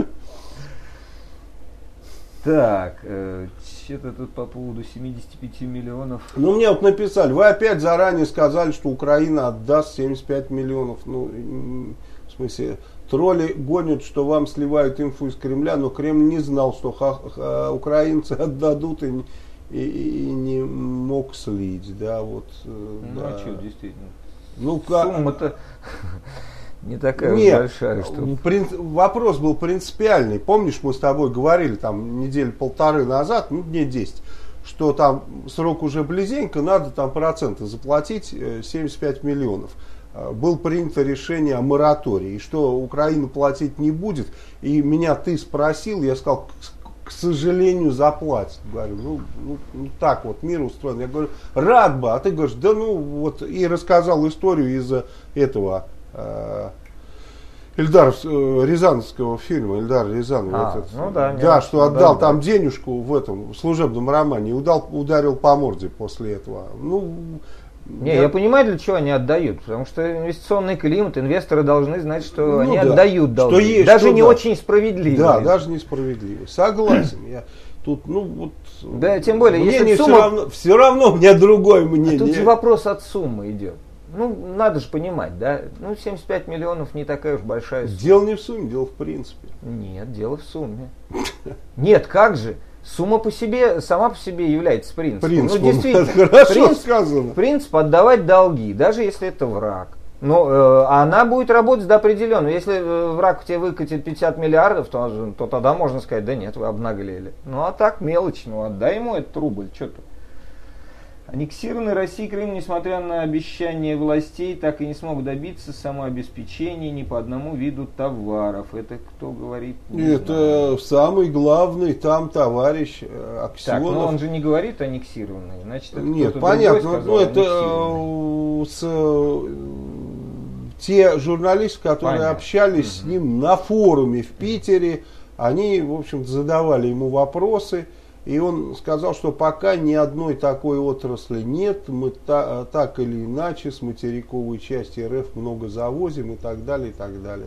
Так, что-то тут по поводу 75 миллионов. Ну, мне вот написали, вы опять заранее сказали, что Украина отдаст 75 миллионов. Ну, в смысле, тролли гонят, что вам сливают инфу из Кремля, но Кремль не знал, что украинцы отдадут и не мог слить. Да, вот, ну, да. а что, действительно? Ну, сумма-то не такая большая, что... Вопрос был принципиальный. Помнишь, мы с тобой говорили там недели полторы назад, ну дней 10, что там срок уже близенько, надо там проценты заплатить, 75 миллионов. Было принято решение о моратории, и что Украина платить не будет. И меня ты спросил, я сказал, к сожалению, заплатит. Говорю, ну так вот мир устроен. Я говорю, рад бы, а ты говоришь, да ну вот, и рассказал историю из этого Рязановского фильма, Эльдара Рязанова. Ну да, да, что отдал там денежку в этом служебном романе и ударил по морде после этого. Ну, я понимаю, для чего они отдают, потому что инвестиционный климат, инвесторы должны знать, что они отдают долги. Что есть, даже не очень справедливо. Да, даже несправедливо. Согласен. Я тут, ну вот. Да, тем более, если сумма... все равно у меня другое мнение. А тут же вопрос от суммы идет. Ну, надо же понимать, да? Ну, 75 миллионов не такая уж большая сумма. Дело не в сумме, дело в принципе. Нет, дело в сумме. Нет, как же? Сумма сама по себе является принципом. Ну, действительно, хорошо сказано. Принцип отдавать долги, даже если это враг. Но она будет работать до определенного. Если враг тебе выкатит 50 миллиардов, то тогда можно сказать, да нет, вы обнаглели. Ну, а так мелочь, ну, отдай ему этот рубль, что ты. Аннексированный Россией Крым, несмотря на обещания властей, так и не смог добиться самообеспечения ни по одному виду товаров. Это кто говорит? Это самый главный там товарищ Аксенов. Так, но он же не говорит аннексированный, значит, это нет, понятно. Ну, это те журналисты, которые общались с ним на форуме в Питере, они, в общем-то, задавали ему вопросы. И он сказал, что пока ни одной такой отрасли нет, мы так или иначе с материковой части РФ много завозим и так далее, и так далее.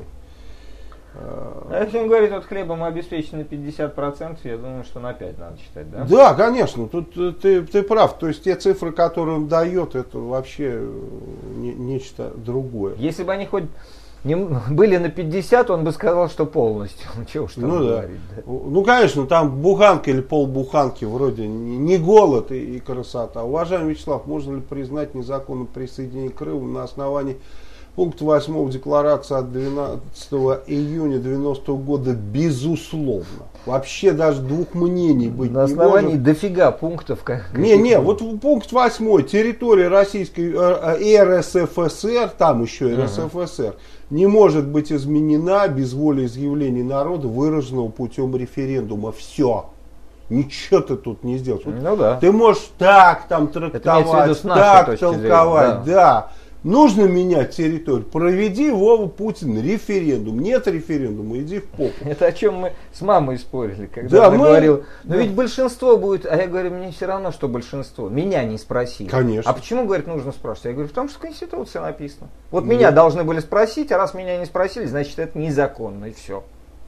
А если он говорит, от хлеба мы обеспечены 50%, я думаю, что на 5 надо считать, да? Да, конечно, тут ты прав. То есть те цифры, которые он дает, это вообще нечто другое. Если бы они хоть были на 50, он бы сказал, что полностью. Чего уж там говорить, да? Ну, конечно, там буханка или полбуханки вроде не голод и красота. Уважаемый Вячеслав, можно ли признать незаконным присоединение Крыма на основании пункта 8 Декларации от 12 июня 90 года? Безусловно. Вообще даже двух мнений быть не может. На основании дофига пунктов. Не, вот пункт 8. Территория Российской РСФСР, там еще РСФСР, не может быть изменена без волеизъявления народа, выраженного путем референдума. Все. Ничего ты тут не сделаешь. Ну, да. Ты можешь так там трактовать, так толковать, да. Нужно менять территорию. Проведи, Вова, Путин, референдум. Нет референдума, иди в попу. Это о чем мы с мамой спорили, когда она говорила, ведь большинство будет, а я говорю, мне все равно, что большинство. Меня не спросили. Конечно. А почему, говорит, нужно спрашивать? Я говорю, потому что в Конституции написано. Вот меня должны были спросить, а раз меня не спросили, значит, это незаконно, и все.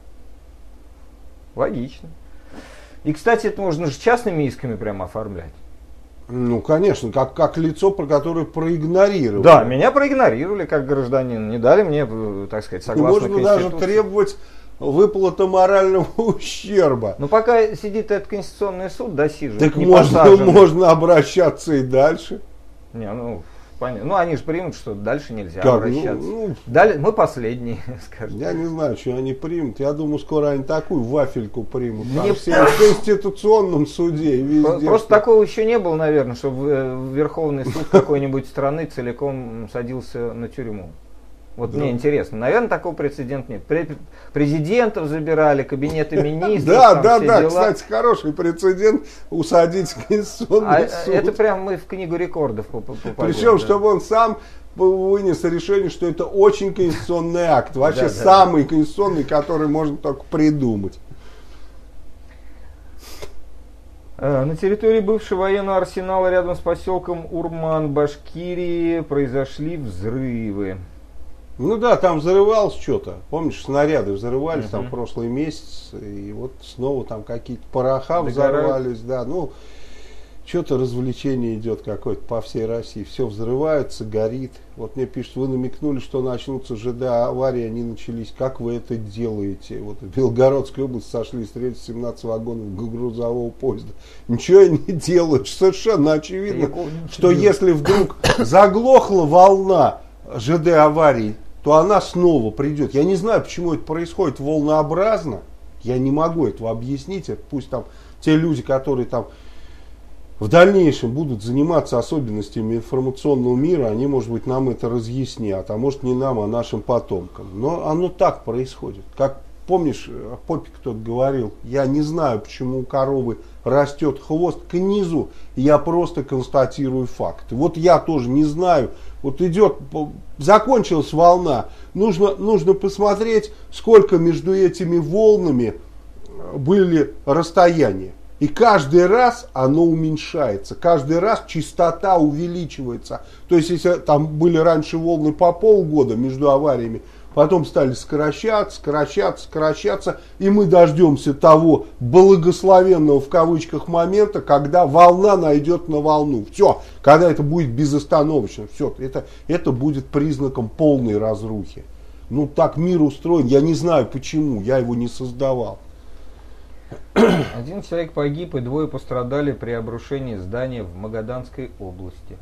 Логично. И, кстати, это можно же частными исками прямо оформлять. Ну, конечно, как лицо, про которое проигнорировали. Да, меня проигнорировали как гражданин, не дали мне, так сказать, согласно Конституции. Можно даже требовать выплаты морального ущерба. Ну, пока сидит этот Конституционный суд, досиживает. Так можно обращаться и дальше. Не, ну, понятно. Ну, они же примут, что дальше нельзя как? обращаться. Далее, мы последние, скажем. Я не знаю, что они примут. Я думаю, скоро они такую вафельку примут. Там все в Конституционном суде. Везде, просто такого еще не было, наверное, чтобы Верховный суд какой-нибудь страны целиком садился на тюрьму. Вот мне интересно. Наверное, такого прецедента нет. Президентов забирали, кабинеты министров. Да. Кстати, хороший прецедент усадить в Конституционный суд. Это прям мы в книгу рекордов попадем. Причем, чтобы он сам вынес решение, что это очень конституционный акт. Вообще самый конституционный, который можно только придумать. На территории бывшего военного арсенала рядом с поселком Урман, Башкирии, произошли взрывы. Ну да, там взрывалось что-то. Помнишь, снаряды взрывались там прошлый месяц. И вот снова там какие-то пороха взорвались. Да, ну, что-то развлечение идет какое-то по всей России. Все взрывается, горит. Вот мне пишут, вы намекнули, что начнутся ЖД-аварии, они начались. Как вы это делаете? Вот в Белгородской области сошли с рельс 17 вагонов грузового поезда. Ничего я не делаю. Совершенно очевидно, что если вдруг заглохла волна ЖД-аварий, то она снова придет. Я не знаю, почему это происходит волнообразно. Я не могу этого объяснить. Это пусть там те люди, которые там в дальнейшем будут заниматься особенностями информационного мира, они, может быть, нам это разъяснят. А может, не нам, а нашим потомкам. Но оно так происходит. Как, помнишь, Попик кто-то говорил, я не знаю, почему у коровы растет хвост к низу, я просто констатирую факты. Вот я тоже не знаю. Вот идет, закончилась волна, нужно посмотреть, сколько между этими волнами были расстояния. И каждый раз оно уменьшается, каждый раз частота увеличивается. То есть, если там были раньше волны по полгода между авариями, потом стали сокращаться, и мы дождемся того благословенного в кавычках момента, когда волна найдет на волну. Все, когда это будет безостановочно, все, это будет признаком полной разрухи. Ну так мир устроен, я не знаю почему, я его не создавал. Один человек погиб и 2 пострадали при обрушении здания в Магаданской области.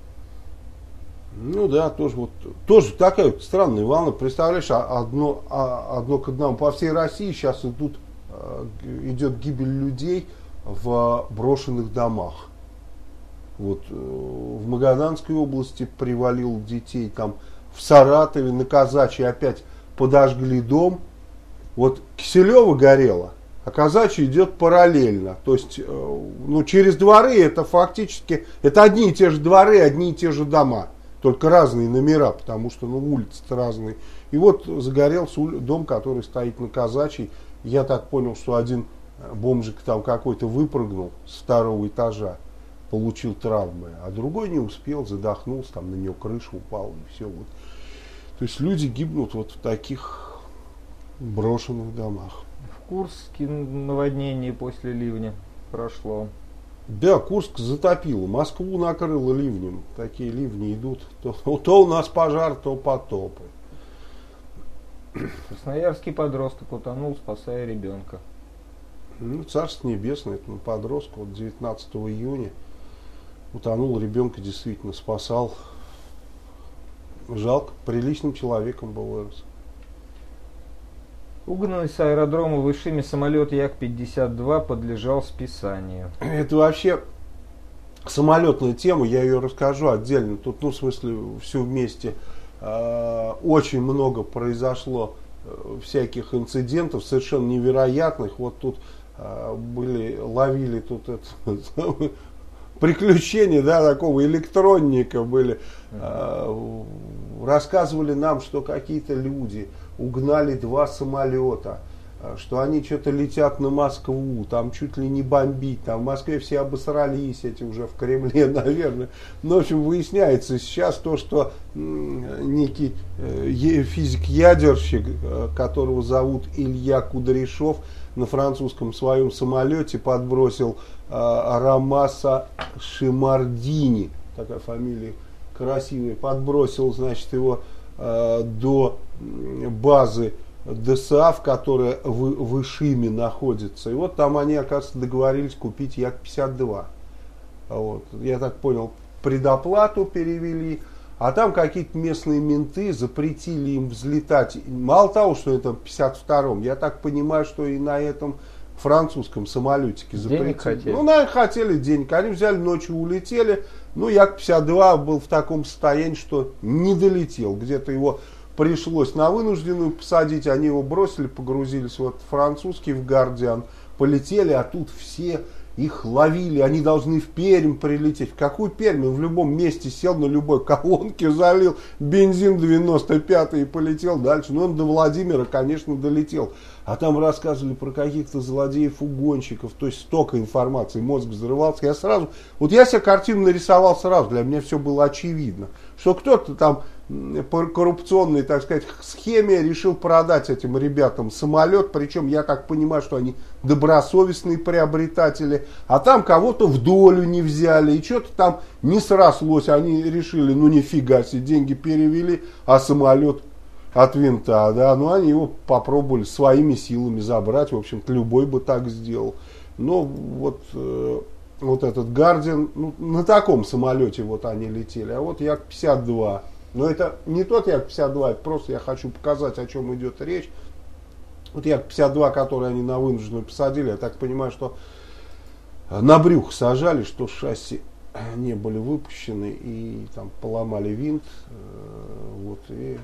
Ну да, тоже такая вот странная волна. Представляешь, одно к одному. По всей России сейчас идет гибель людей в брошенных домах. Вот, в Магаданской области привалил детей, там в Саратове на Казачьей опять подожгли дом. Вот Киселева горело, а Казачья идет параллельно. То есть ну, через дворы это фактически это одни и те же дворы, одни и те же дома. Только разные номера, потому что ну, улицы-то разные. И вот загорелся дом, который стоит на Казачьей. Я так понял, что один бомжик там какой-то выпрыгнул с второго этажа, получил травмы, а другой не успел, задохнулся, там на него крыша упала и все. Вот. То есть люди гибнут вот в таких брошенных домах. В Курске наводнение после ливня прошло. Да, Курск затопило, Москву накрыло ливнем. Такие ливни идут. То у нас пожар, то потопы. Красноярский подросток утонул, спасая ребенка. Ну, Царство Небесное, это подросток, вот 19 июня утонул, ребенка действительно спасал. Жалко, приличным человеком был вырос. Угнанный с аэродрома в Ишиме самолет Як-52 подлежал списанию. Это вообще самолетная тема, я ее расскажу отдельно. Тут, ну, в смысле, все вместе. Очень много произошло всяких инцидентов, совершенно невероятных. Вот тут ловили тут это приключения, да, такого электронника были. Рассказывали нам, что какие-то люди угнали 2 самолета, что они что-то летят на Москву, там чуть ли не бомбить, там в Москве все обосрались, эти уже в Кремле, наверное. Но, в общем, выясняется сейчас то, что некий физик-ядерщик, которого зовут Илья Кудряшов, на французском своем самолете подбросил Рамаса Шимардини, такая фамилия красивая, подбросил, значит, его до базы ДСА, которая в Ишиме находится. И вот там они, оказывается, договорились купить Як-52. Вот. Я так понял, предоплату перевели. А там какие-то местные менты запретили им взлетать. Мало того, что это в 52-м, я так понимаю, что и на этом французском самолетике запретили. Денег хотели. Ну, наверное, хотели денег. Они взяли, ночью улетели. Ну, Як-52 был в таком состоянии, что не долетел. Где-то его пришлось на вынужденную посадить. Они его бросили, погрузились вот французский в Гардиан. Полетели, а тут все их ловили. Они должны в Пермь прилететь. В какую Пермь? Он в любом месте сел, на любой колонке залил бензин 95-й и полетел дальше. Но он до Владимира, конечно, долетел. А там рассказывали про каких-то злодеев-угонщиков. То есть столько информации, мозг взрывался. Я сразу, вот я себе картину нарисовал сразу, для меня все было очевидно. Что кто-то там по коррупционной, так сказать, схеме решил продать этим ребятам самолет. Причем я так понимаю, что они добросовестные приобретатели. А там кого-то в долю не взяли. И что-то там не срослось. Они решили, ну нифига себе, деньги перевели, а самолет от винта, да, ну они его попробовали своими силами забрать, в общем-то, любой бы так сделал. Но вот этот Гардиан, ну, на таком самолете вот они летели, а вот Як-52. Но это не тот Як-52, это просто я хочу показать, о чем идет речь. Вот Як-52, который они на вынужденную посадили, я так понимаю, что на брюхо сажали, что шасси не были выпущены и там поломали винт, вот, и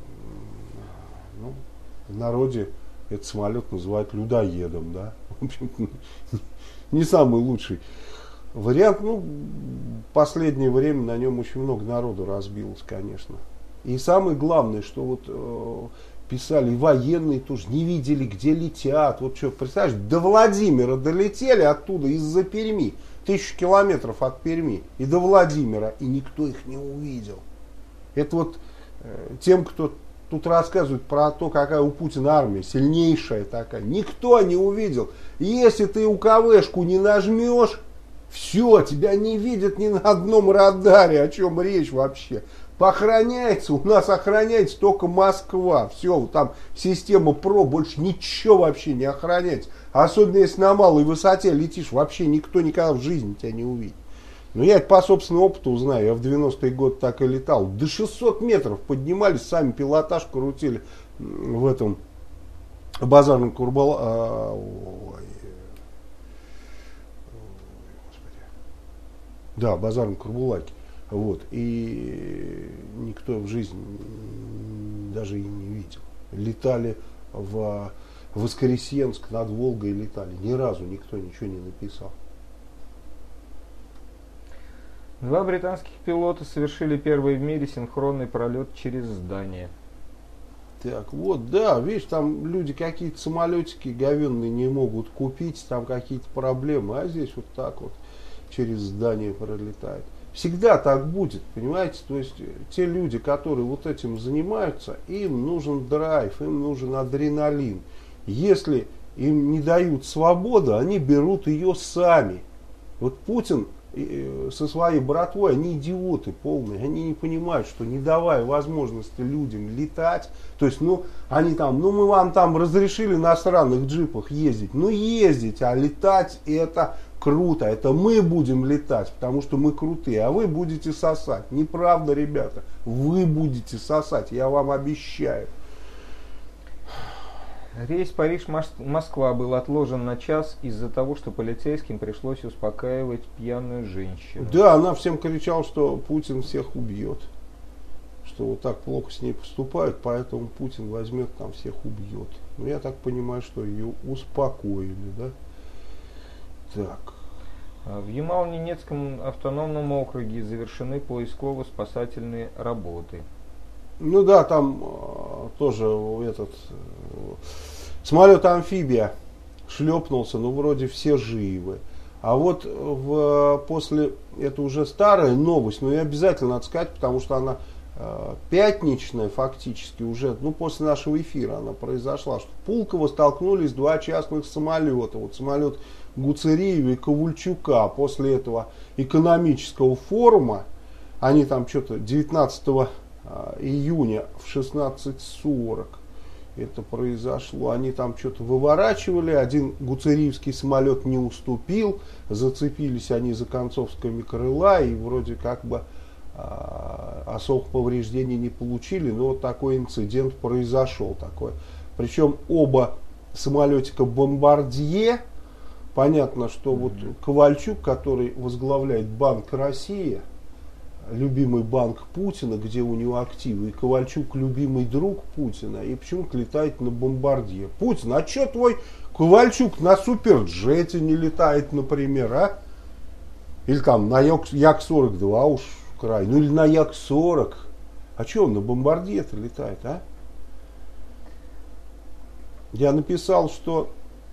ну, в народе этот самолет называют людоедом, да. В общем, не самый лучший вариант. Ну, в последнее время на нем очень много народу разбилось, конечно. И самое главное, что вот писали и военные тоже не видели, где летят. Вот что, представляешь, до Владимира долетели оттуда из-за Перми. 1000 километров от Перми. И до Владимира. И никто их не увидел. Это вот тем, кто тут рассказывают про то, какая у Путина армия, сильнейшая такая. Никто не увидел. Если ты УКВшку не нажмешь, все, тебя не видят ни на одном радаре. О чем речь вообще? Охраняется, у нас охраняется только Москва. Все, там система ПРО, больше ничего вообще не охраняется. Особенно если на малой высоте летишь, вообще никто никогда в жизни тебя не увидит. Но я это по собственному опыту знаю. Я в 90-е годы так и летал. До 600 метров поднимались, сами пилотаж крутили в этом базарном Да, базарном Карбулаке. Вот. И никто в жизни даже и не видел. Летали в Воскресенск, над Волгой летали. Ни разу никто ничего не написал. 2 британских пилота совершили первый в мире синхронный пролет через здание. Так, вот, да, видишь, там люди какие-то самолетики говенные не могут купить, там какие-то проблемы, а здесь вот так вот через здание пролетает. Всегда так будет, понимаете, то есть те люди, которые вот этим занимаются, им нужен драйв, им нужен адреналин. Если им не дают свободу, они берут ее сами. Вот Путин со своей братвой, они идиоты полные, они не понимают, что не давая возможности людям летать, то есть, они там, мы вам там разрешили на странных джипах ездить, ездить, а летать это круто, это мы будем летать, потому что мы крутые, а вы будете сосать. Неправда, ребята, вы будете сосать, я вам обещаю. Рейс Париж-Москва был отложен на час из-за того, что полицейским пришлось успокаивать пьяную женщину. Да, она всем кричала, что Путин всех убьет. Что вот так плохо с ней поступают, поэтому Путин возьмет там всех убьет. Я так понимаю, что ее успокоили, да? Так. В Ямало-Ненецком автономном округе завершены поисково-спасательные работы. Да, там тоже самолет-амфибия шлепнулся, вроде все живы. А вот после, это уже старая новость, но и обязательно надо сказать, потому что она пятничная фактически уже, после нашего эфира она произошла, что в Пулково столкнулись 2 частных самолета. Вот самолет Гуцериева и Ковальчука после этого экономического форума, они там что-то 19 июня в 16:40 это произошло. Они там что-то выворачивали, один гуцериевский самолет не уступил, зацепились они за концовскими крыла и вроде как бы особых повреждений не получили, но вот такой инцидент произошел такой. Причем оба самолетика Бомбардье, понятно, что вот Ковальчук, который возглавляет Банк России, любимый банк Путина, где у него активы, и Ковальчук любимый друг Путина, и почему-то летает на Бомбардье. Путин, а что твой Ковальчук на Суперджете не летает, например, а? Или там на Як-42 уж край, или на Як-40. А что он на Бомбардье-то летает, а? Я написал, что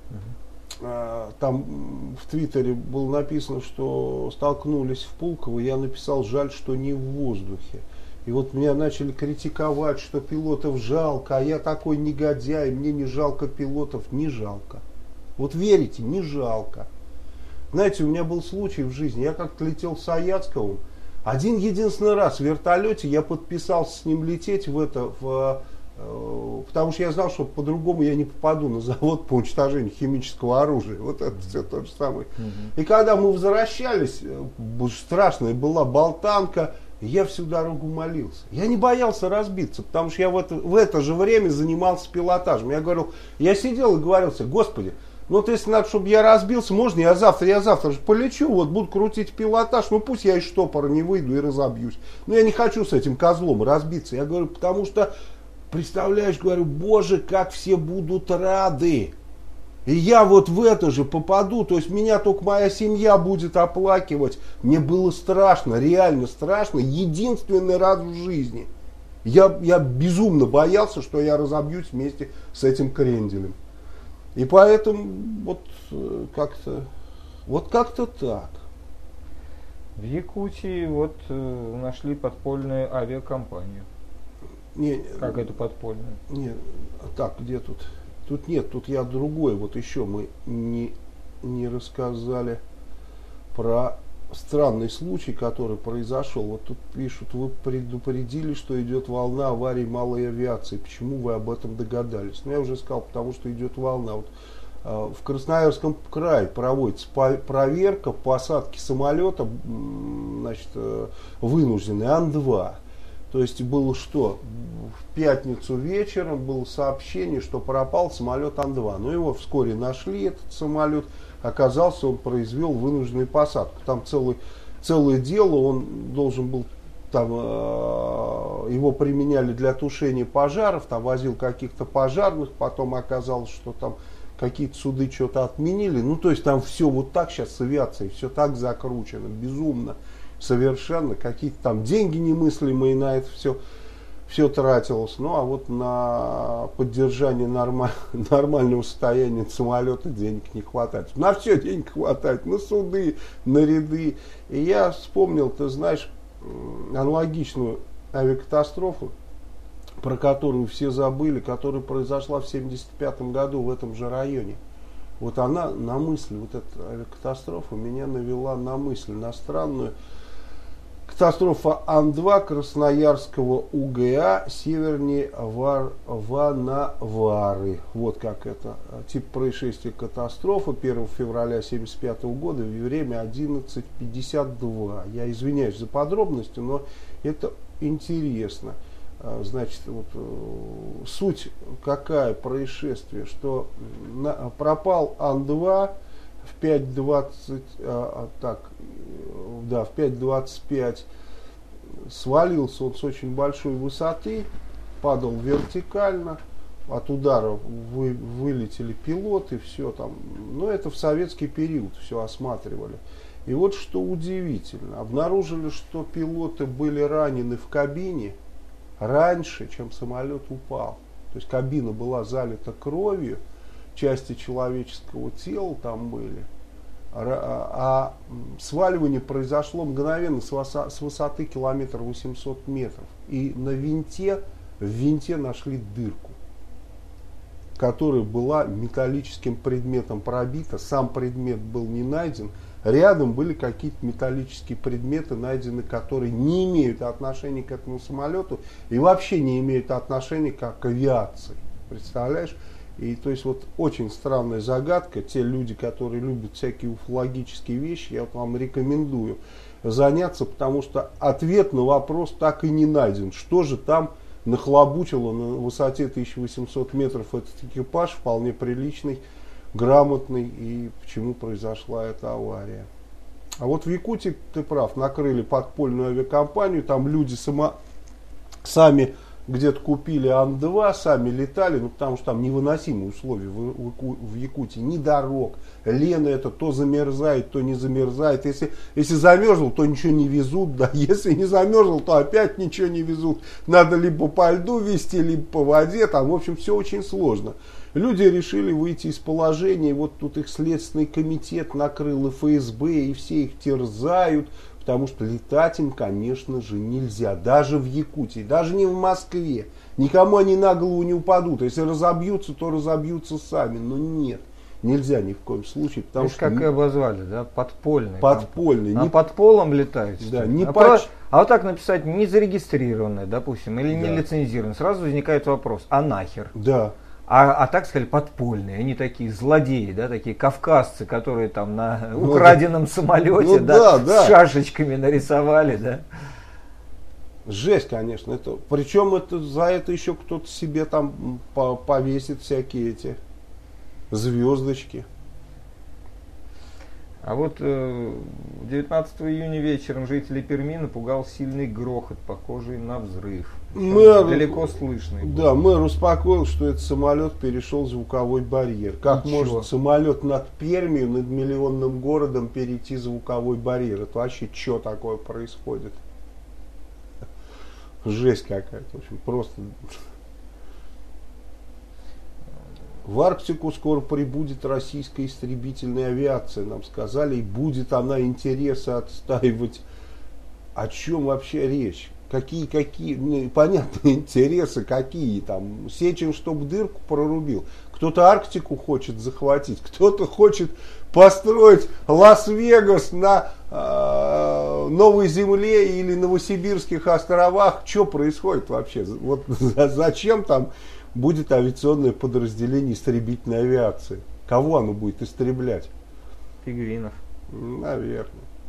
там в Твиттере было написано, что столкнулись в Пулково, я написал, жаль, что не в воздухе. И вот меня начали критиковать, что пилотов жалко, а я такой негодяй, мне не жалко пилотов, не жалко. Вот верите, не жалко. Знаете, у меня был случай в жизни, я как-то летел с Аяцковым, один единственный раз в вертолете я подписался с ним лететь потому что я знал, что по-другому я не попаду на завод по уничтожению химического оружия. Вот это все то же самое. И когда мы возвращались, страшная была болтанка, я всю дорогу молился. Я не боялся разбиться, потому что я в это же время занимался пилотажем. Я сидел и говорил себе, Господи, если надо, чтобы я разбился, можно я завтра же полечу, буду крутить пилотаж, пусть я из штопора не выйду и разобьюсь. Но я не хочу с этим козлом разбиться. Я говорю, потому что представляешь, говорю, Боже, как все будут рады. И я вот в это же попаду, то есть меня только моя семья будет оплакивать. Мне было страшно, реально страшно, единственный раз в жизни. Я безумно боялся, что я разобьюсь вместе с этим кренделем. И поэтому вот как-то так. В Якутии нашли подпольную авиакомпанию. Как это подпольное? Нет, так, где тут? Тут нет, тут я другой. Вот еще мы не рассказали про странный случай, который произошел. Вот тут пишут, вы предупредили, что идет волна аварий малой авиации. Почему вы об этом догадались? Я уже сказал, потому что идет волна. В Красноярском крае проводится проверка посадки самолета, вынужденной Ан-2. То есть было что? В пятницу вечером было сообщение, что пропал самолет Ан-2. Но его вскоре нашли, этот самолет. Оказался, он произвел вынужденную посадку. Там целый целое дело, он должен был, там, его применяли для тушения пожаров, там возил каких-то пожарных, потом оказалось, что там какие-то суды что-то отменили. Ну, то есть там все вот так сейчас с авиацией, все так закручено, безумно, совершенно. Какие-то там деньги немыслимые на это все тратилось. Ну, а вот на поддержание нормального состояния самолета денег не хватает. На все денег хватает, на суды, на ряды. И я вспомнил, ты знаешь, аналогичную авиакатастрофу, про которую все забыли, которая произошла в 1975 году в этом же районе. Вот она на мысль, вот эта авиакатастрофа меня навела на мысль, на странную. Катастрофа Ан-2 Красноярского УГА севернее Ванавары. Вот как это. Тип происшествия катастрофы 1 февраля 1975 года, время 11:52. Я извиняюсь за подробности, но это интересно. Значит, вот, суть какая происшествие, что пропал Ан-2 в 5:25 свалился он с очень большой высоты, падал вертикально, от удара вылетели пилоты, все там. Но это в советский период все осматривали. И вот что удивительно, обнаружили, что пилоты были ранены в кабине раньше, чем самолет упал. То есть кабина была залита кровью, части человеческого тела там были. А сваливание произошло мгновенно с высоты 1,800 метров. И в винте нашли дырку, которая была металлическим предметом пробита. Сам предмет был не найден. Рядом были какие-то металлические предметы найдены, которые не имеют отношения к этому самолету и вообще не имеют отношения к авиации. Представляешь? И то есть вот очень странная загадка. Те люди, которые любят всякие уфологические вещи, я вот вам рекомендую заняться, потому что ответ на вопрос так и не найден. Что же там нахлобучило на высоте 1800 метров этот экипаж, вполне приличный, грамотный, и почему произошла эта авария. А вот в Якутии, ты прав, накрыли подпольную авиакомпанию, там люди сами где-то купили Ан-2, сами летали, ну потому что там невыносимые условия в Якутии, ни дорог, лено это то замерзает, то не замерзает. Если замерзло, то ничего не везут, да, если не замерзло, то опять ничего не везут. Надо либо по льду везти, либо по воде, там, в общем, все очень сложно. Люди решили выйти из положения, и вот тут их Следственный комитет накрыл, и ФСБ, и все их терзают, потому что летать им, конечно же, нельзя, даже в Якутии, даже не в Москве. Никому они на голову не упадут, если разобьются, то разобьются сами, но нет. Нельзя ни в коем случае, потому что... Как и обозвали, да, подпольный. Подпольный. А под полом летают. Да, а вот так написать не зарегистрированное, допустим, или не лицензированное, сразу возникает вопрос, а нахер? Да. А так сказали, подпольные, они такие злодеи, да, такие кавказцы, которые там на украденном самолете, с шашечками нарисовали, да. Жесть, конечно. Причем за это еще кто-то себе там повесит всякие эти звездочки. А вот 19 июня вечером жителей Перми напугал сильный грохот, похожий на взрыв. Далеко слышный. Да, мэр успокоил, что этот самолет перешел звуковой барьер. Как может самолет над Пермью, над миллионным городом перейти звуковой барьер? Это вообще что такое происходит? Жесть какая-то, в общем, просто... В Арктику скоро прибудет российская истребительная авиация, нам сказали, и будет она интересы отстаивать. О чем вообще речь? Какие, понятные интересы, какие там. Сечин, чтобы дырку прорубил. Кто-то Арктику хочет захватить, кто-то хочет построить Лас-Вегас на Новой Земле или Новосибирских островах. Что происходит вообще? Вот зачем там будет авиационное подразделение истребительной авиации? Кого оно будет истреблять? Пингвинов. Наверное.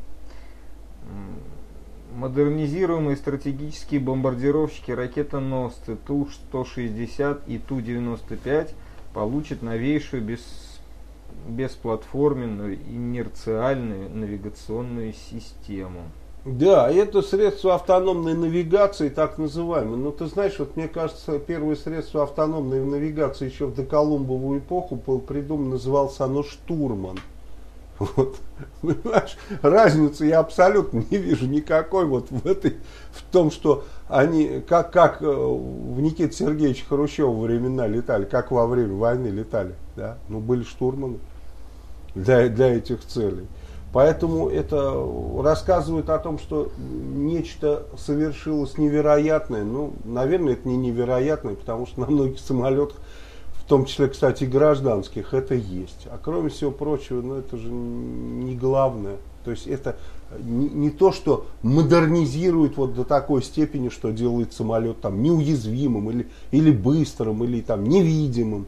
Модернизируемые стратегические бомбардировщики ракетоносцы Ту-160 и Ту-95 получат новейшую бесплатформенную инерциальную навигационную систему. Да, это средство автономной навигации, так называемое. Но ты знаешь, вот мне кажется, первое средство автономной навигации еще в доколумбовую эпоху было придумано, называлось оно «Штурман». Вот. Понимаешь, разницы я абсолютно не вижу никакой вот в том, что они, как в Никите Сергеевича Хрущева времена летали, как во время войны летали, да? Ну, были штурманы для этих целей. Поэтому это рассказывает о том, что нечто совершилось невероятное. Ну, наверное, это не невероятное, потому что на многих самолетах, в том числе, кстати, гражданских, это есть. А кроме всего прочего, ну, это же не главное. То есть это не то, что модернизирует вот до такой степени, что делает самолет там неуязвимым или быстрым, или там невидимым.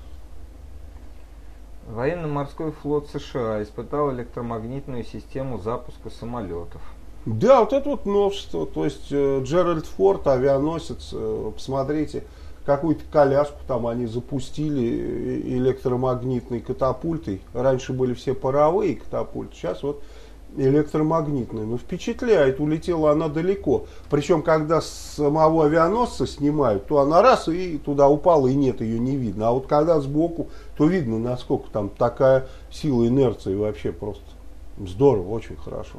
Военно-морской флот США испытал электромагнитную систему запуска самолетов. Да, вот это вот новшество. То есть Джеральд Форд, авианосец, посмотрите, какую-то коляску там они запустили электромагнитной катапультой. Раньше были все паровые катапульты, сейчас вот электромагнитная. Ну, впечатляет, улетела она далеко. Причем, когда с самого авианосца снимают, то она раз и туда упала, и нет, ее не видно. А вот когда сбоку, то видно, насколько там такая сила инерции, вообще просто здорово, очень хорошо.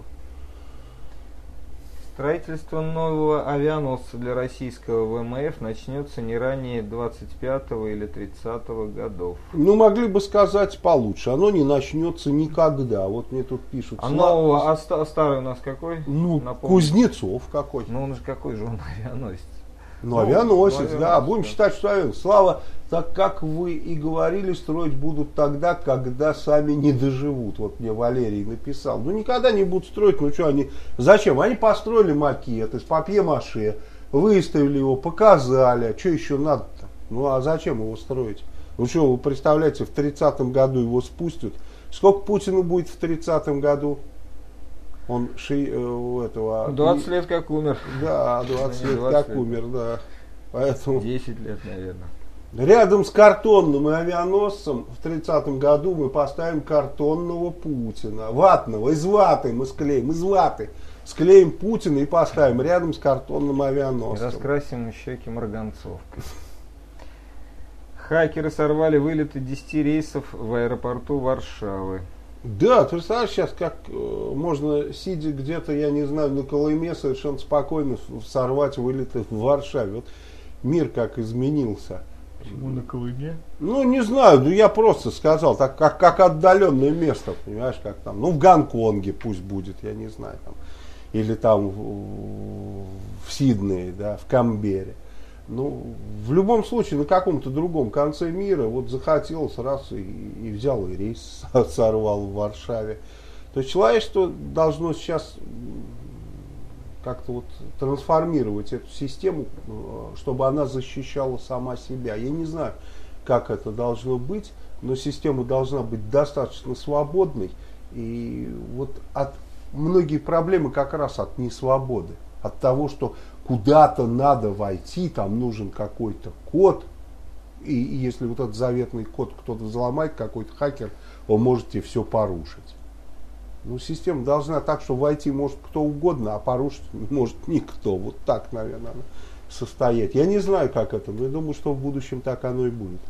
Строительство нового авианосца для российского ВМФ начнется не ранее 25-го или 30-го годов. Ну, могли бы сказать получше. Оно не начнется никогда. Вот мне тут пишут. А нового, старый у нас какой? Ну, Кузнецов какой. Ну, он же какой же он авианосец? Ну, авианосец, да. Будем считать, что авианосец. Слава, так как вы и говорили, строить будут тогда, когда сами не доживут. Вот мне Валерий написал. Ну, никогда не будут строить. Ну, что они... Зачем? Они построили макет из папье-маше, выставили его, показали. А что еще надо-то? Ну, а зачем его строить? Ну, что, вы представляете, в 30-м году его спустят. Сколько Путину будет в 30-м году? Он 20 лет как умер. Да, 20 лет как умер, да. Поэтому 10 лет, наверное. Рядом с картонным авианосцем в 30-м году мы поставим картонного Путина. Ватного, из ваты мы склеим, из ваты. Склеим Путина и поставим рядом с картонным авианосцем. И раскрасим щеки марганцовкой. Хакеры сорвали вылеты 10 рейсов в аэропорту Варшавы. Да, ты представляешь сейчас, как можно, сидя где-то, я не знаю, на Колыме, совершенно спокойно сорвать вылеты в Варшаве. Вот мир как изменился. Почему на Колыме? Ну, не знаю, ну я просто сказал, так как отдаленное место, понимаешь, как там, ну, в Гонконге пусть будет, я не знаю, там, или там в Сиднее, да, в Камбере. Ну, в любом случае, на каком-то другом конце мира вот захотелось раз и взял и рейс сорвал в Варшаве. То есть человечество должно сейчас как-то вот трансформировать эту систему, чтобы она защищала сама себя. Я не знаю, как это должно быть, но система должна быть достаточно свободной. И вот многие проблемы как раз от несвободы. От того, что куда-то надо войти, там нужен какой-то код. И если вот этот заветный код кто-то взломает, какой-то хакер, он может тебе все порушить. Ну, система должна так, что войти может кто угодно, а порушить может никто. Вот так, наверное, она состоять. Я не знаю, как это, но я думаю, что в будущем так оно и будет.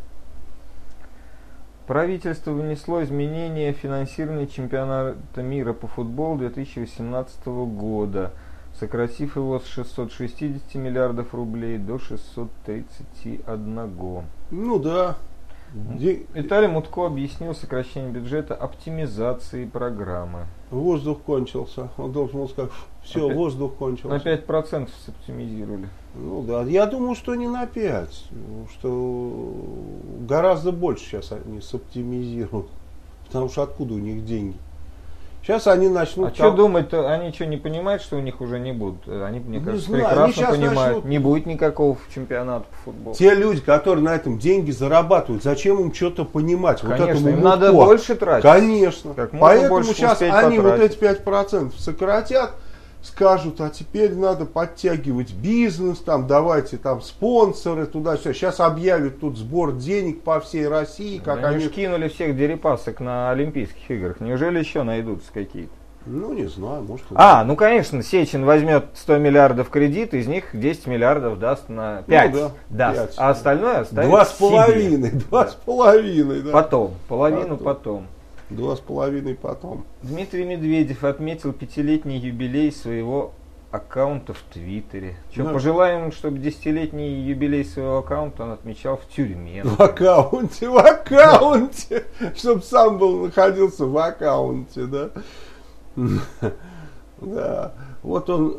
Правительство внесло изменения в финансирование чемпионата мира по футболу 2018 года, сократив его с 660 миллиардов рублей до 631. Ну да. Виталий Мутко объяснил сокращение бюджета оптимизацией программы. Воздух кончился. Он должен был сказать, все, воздух кончился. На 5% соптимизировали. Ну да, я думаю, что не на 5, что гораздо больше сейчас они соптимизируют. Потому что откуда у них деньги? Сейчас они начнут... А что думать-то? Они что, не понимают, что у них уже не будут? Они, мне кажется, прекрасно понимают. Начнут... Не будет никакого чемпионата по футболу. Те люди, которые на этом деньги зарабатывают, зачем им что-то понимать? Конечно, вот им надо больше тратить. Конечно. Как поэтому сейчас они потратить. Вот эти 5% сократят, скажут, а теперь надо подтягивать бизнес, там, давайте там спонсоры туда-сюда. Сейчас объявят тут сбор денег по всей России. Как они кинули всех дерипасок на Олимпийских играх. Неужели еще найдутся какие-то? Ну, не знаю, может. Ну, конечно, Сечин возьмет 100 миллиардов кредит, из них 10 миллиардов даст на 5. Ну, да, 5. А остальное оставит 2,5. 2,5, да. Потом, половину потом. 2,5 потом. Дмитрий Медведев отметил 5-летний юбилей своего аккаунта в Твиттере. Пожелаем, чтобы 10-летний юбилей своего аккаунта он отмечал в тюрьме. В аккаунте. Чтобы сам находился в аккаунте, да. Да. Вот он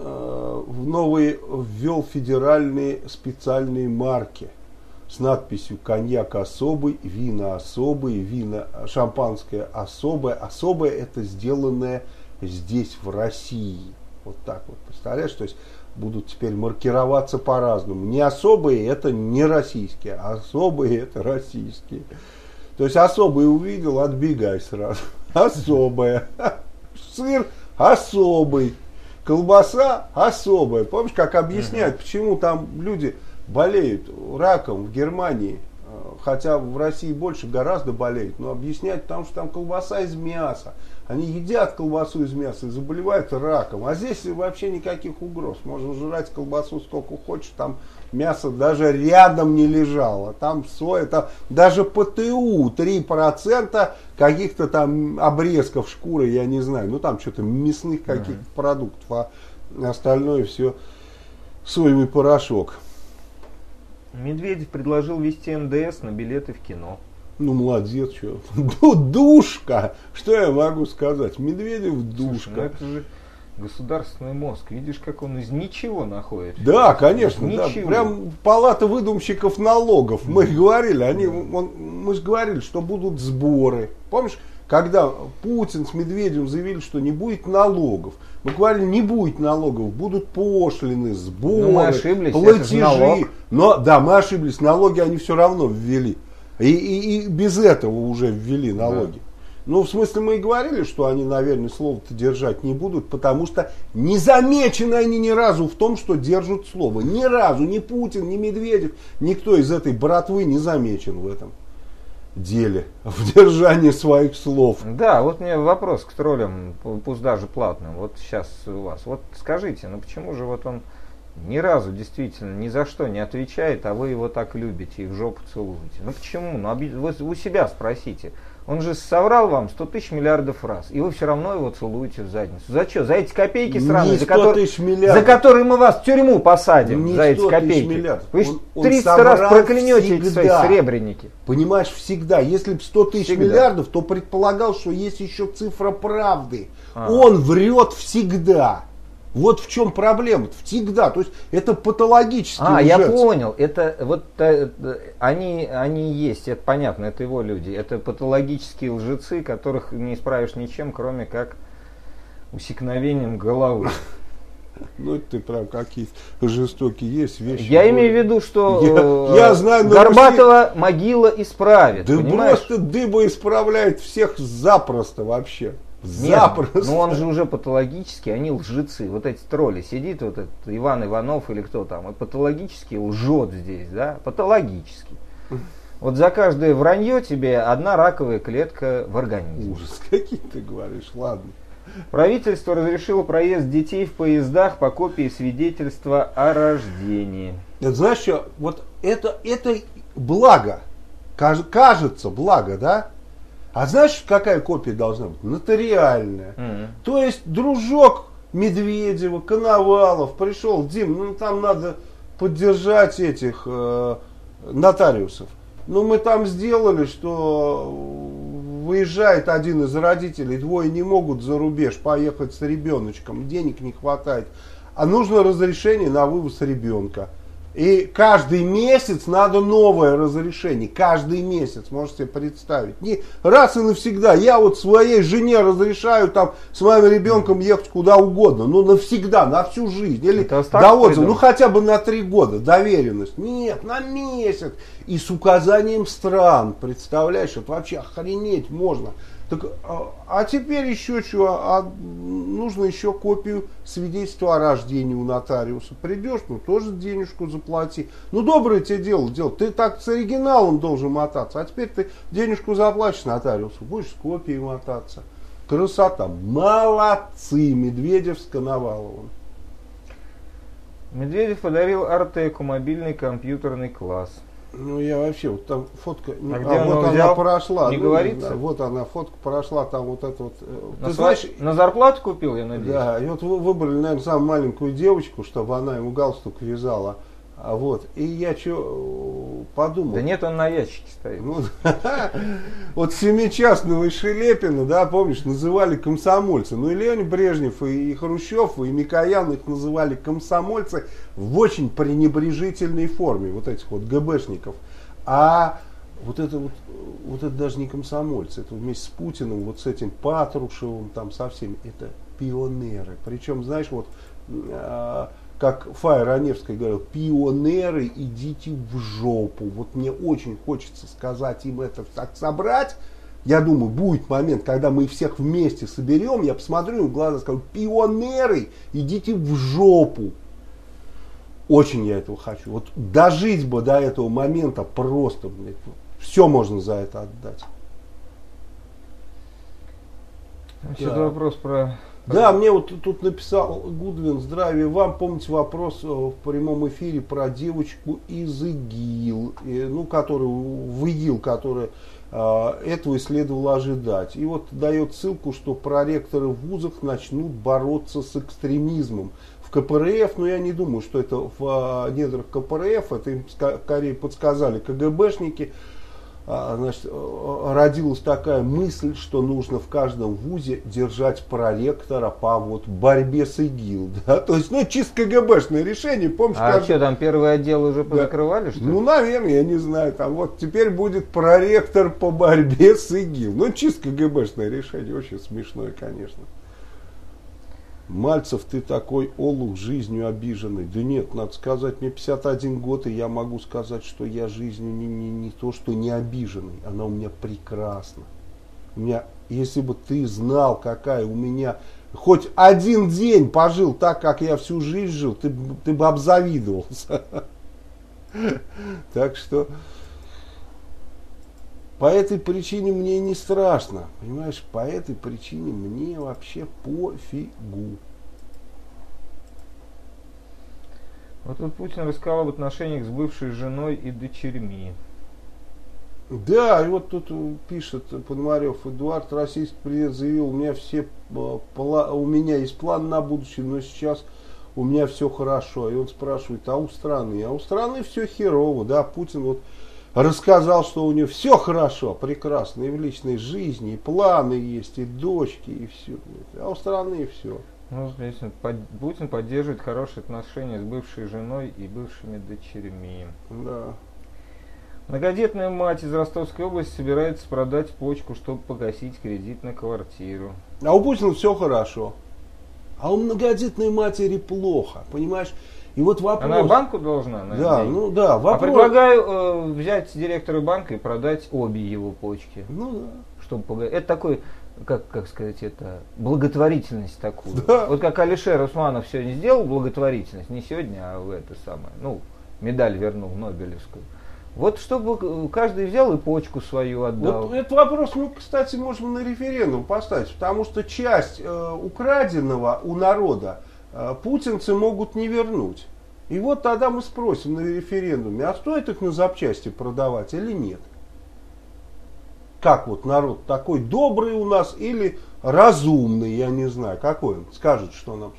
ввел федеральные специальные марки с надписью коньяк особый, вина особые, вина шампанское особое. Особое это сделанное здесь в России. Вот так вот, представляешь? То есть будут теперь маркироваться по-разному. Не особые это не российские, а особые это российские. То есть особый увидел, отбегай сразу. Особое. Сыр особый, колбаса особая. Помнишь, как объясняют, почему там люди болеют раком в Германии, хотя в России больше гораздо болеют, но объясняют, потому что там колбаса из мяса. Они едят колбасу из мяса и заболевают раком. А здесь вообще никаких угроз. Можно жрать колбасу сколько хочешь, там мясо даже рядом не лежало. Там соя, там даже ПТУ 3% каких-то там обрезков шкуры, я не знаю. Ну там что-то мясных каких-то продуктов, а остальное все соевый порошок. Медведев предложил ввести НДС на билеты в кино. Ну, молодец, что. Душка! Что я могу сказать? Медведев душка. Слушай, это же государственный мозг. Видишь, как он из ничего находит. Да, конечно. Да. Прям палата выдумщиков налогов. Мы говорили, мы же говорили, что будут сборы. Помнишь, когда Путин с Медведевым заявили, что не будет налогов. Мы говорили, не будет налогов, будут пошлины, сборы, мы ошиблись, платежи. Но да, мы ошиблись, налоги они все равно ввели. И без этого уже ввели налоги. Да. Ну, в смысле, мы и говорили, что они, наверное, слово-то держать не будут, потому что не замечены они ни разу в том, что держат слово. Ни разу, ни Путин, ни Медведев, никто из этой братвы не замечен в этом деле, в держании своих слов. Да, вот мне вопрос к троллям, пусть даже платным, вот сейчас у вас. Вот скажите, ну почему же вот он ни разу действительно ни за что не отвечает, а вы его так любите и в жопу целуете? Ну почему? Ну, вы у себя спросите. Он же соврал вам 100 тысяч миллиардов раз, и вы все равно его целуете в задницу. За что? За эти копейки сраные, за которые мы вас в тюрьму посадим, не за эти копейки. Вы же 300 раз проклянете эти свои сребреники. Понимаешь, всегда. Если бы 100 тысяч миллиардов, то предполагал, что есть еще цифра правды. Он врет всегда. Вот в чем проблема. Всегда. То есть это патологически лжец. Я понял. Это вот они есть, это понятно, это его люди. Это патологические лжецы, которых не исправишь ничем, кроме как усекновением головы. Ну, ты прав, какие жестокие есть вещи. Я имею в виду, что я знаю, Горбатова могила исправит. Да просто дыба исправляет всех запросто вообще. Запросто. Нет, но он же уже патологический, они лжецы. Вот эти тролли, сидит вот этот Иван Иванов или кто там, и патологически лжет здесь, да, патологически. Вот за каждое вранье тебе одна раковая клетка в организме. Ужас, какие ты говоришь, ладно. Правительство разрешило проезд детей в поездах по копии свидетельства о рождении. Это, знаешь что, вот это благо, кажется благо, да? А знаешь, какая копия должна быть? Нотариальная. То есть дружок Медведева, Коновалов пришел, Дим, ну там надо поддержать этих нотариусов. Ну мы там сделали, что выезжает один из родителей, двое не могут за рубеж поехать с ребеночком, денег не хватает. А нужно разрешение на вывоз ребенка. И каждый месяц надо новое разрешение. Каждый месяц, можете себе представить. Не раз и навсегда. Я вот своей жене разрешаю там с моим ребенком ехать куда угодно. Ну навсегда, на всю жизнь. Или до отзыва, ну хотя бы на 3 года. Доверенность. Нет, на месяц. И с указанием стран. Представляешь, это вообще охренеть можно. Так, а теперь еще что? Нужно еще копию свидетельства о рождении у нотариуса. Придешь, ну тоже денежку заплати. Ну доброе тебе дело делать. Ты так с оригиналом должен мотаться. А теперь ты денежку заплатишь нотариусу, будешь с копией мотаться. Красота. Молодцы. Медведев с Коноваловым. Медведев подарил Артеку мобильный компьютерный класс. Ну, я вообще, вот там фотка, где вот она она прошла. Не говорится? Да, вот она, фотка прошла, там вот это вот. Ты знаешь, на зарплату купил, я надеюсь? Да, и вот выбрали, наверное, самую маленькую девочку, чтобы она ему галстук вязала. Вот, и я что подумал. Да нет, он на ящике стоит. Ну, вот семичастного и Шелепина, да, помнишь, называли комсомольцы. Ну и Леонид Брежнев, и Хрущев, и Микоян их называли комсомольцы в очень пренебрежительной форме, вот этих вот ГБшников. А вот это даже не комсомольцы, это вместе с Путиным, вот с этим Патрушевым, там со всеми, это пионеры. Причем, знаешь, вот как Фая Раневская говорила, пионеры, идите в жопу. Вот мне очень хочется сказать им это так собрать. Я думаю, будет момент, когда мы их всех вместе соберем, я посмотрю им в глаза и скажу, пионеры, идите в жопу. Очень я этого хочу. Вот дожить бы до этого момента просто, блядь, все можно за это отдать. Значит, вопрос про... Да, мне вот тут написал Гудвин, здравия вам, помните вопрос в прямом эфире про девочку из ИГИЛ, ну, которую, в ИГИЛ, которая этого и следовало ожидать. И вот дает ссылку, что проректоры в вузах начнут бороться с экстремизмом. В КПРФ, но я не думаю, что это в недрах КПРФ, это им скорее подсказали КГБшники. Значит, родилась такая мысль, что нужно в каждом вузе держать проректора по вот борьбе с ИГИЛ. Да? То есть, ну, чисто КГБшное решение. Помнишь, что, там первый отдел уже позакрывали, что ли? Ну, наверное, я не знаю. Там вот теперь будет проректор по борьбе с ИГИЛ. Ну, чисто КГБшное решение. Очень смешное, конечно. Мальцев, ты такой олух, жизнью обиженный. Да нет, надо сказать, мне 51 год, и я могу сказать, что я жизнью не то, что не обиженный. Она у меня прекрасна. У меня, если бы ты знал, какая у меня... Хоть один день пожил так, как я всю жизнь жил, ты бы обзавидовался. Так что... По этой причине мне не страшно, понимаешь, по этой причине мне вообще пофигу. Вот тут Путин рассказал об отношениях с бывшей женой и дочерьми. Да, и вот тут пишет Пономарев Эдуард, российский президент заявил, у меня есть план на будущее, но сейчас у меня все хорошо. И он спрашивает, а у страны? А у страны все херово, да, Путин вот рассказал, что у него все хорошо, прекрасно, и в личной жизни, и планы есть, и дочки, и все. А у страны все. Ну, здесь Путин поддерживает хорошие отношения с бывшей женой и бывшими дочерьми. Да. Многодетная мать из Ростовской области собирается продать почку, чтобы погасить кредит на квартиру. А у Путина все хорошо. А у многодетной матери плохо, понимаешь? И вот вопрос... Она банку должна? Да, ну да. Вопрос... А предлагаю взять директора банка и продать обе его почки. Ну да. Чтобы это такой, как сказать, это благотворительность такую. Да. Вот как Алишер Усманов сегодня сделал благотворительность, не сегодня, а в это самое, ну, медаль вернул Нобелевскую. Вот чтобы каждый взял и почку свою отдал. Вот этот вопрос мы, кстати, можем на референдум поставить, потому что часть украденного у народа путинцы могут не вернуть. И вот тогда мы спросим на референдуме, а стоит их на запчасти продавать или нет? Как вот народ такой добрый у нас или разумный, я не знаю, какой он скажет, что нам...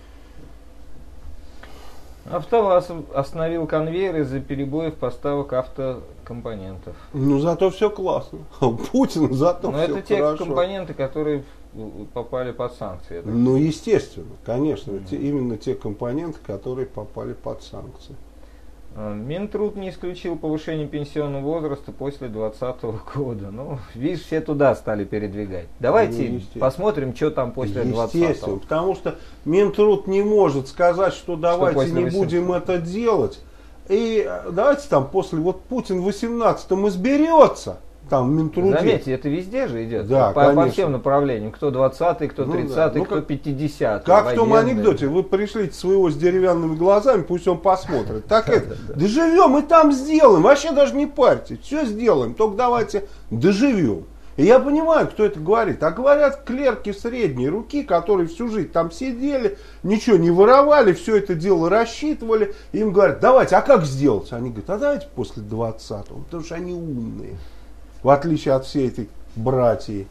АвтоВАЗ остановил конвейер из-за перебоев поставок автокомпонентов. Ну зато все классно. Путин зато но все это те хорошо. компоненты, которые попали под санкции. Ну естественно, конечно. Именно те компоненты, которые попали под санкции. Минтруд не исключил повышение пенсионного возраста после 2020 года. Ну, видишь, все туда стали передвигать. Давайте посмотрим, что там после 2020. Естественно, потому что Минтруд не может сказать, что давайте не будем это делать. И давайте там после, вот Путин в 18-м изберется, там в Минтруде. Заметьте, это везде же идет. Да, по всем направлениям. Кто 20-й, кто 30-й, кто 50-й. Как в том анекдоте. Вы пришлите своего с деревянными глазами, пусть он посмотрит. Так это. Доживем и там сделаем. Вообще даже не парьтесь. Все сделаем. Только давайте доживем. И я понимаю, кто это говорит. А говорят клерки средней руки, которые всю жизнь там сидели, ничего не воровали, все это дело рассчитывали. Им говорят, давайте, а как сделать? Они говорят, а давайте после 20-го. Потому что они умные. В отличие от всей этой братьи.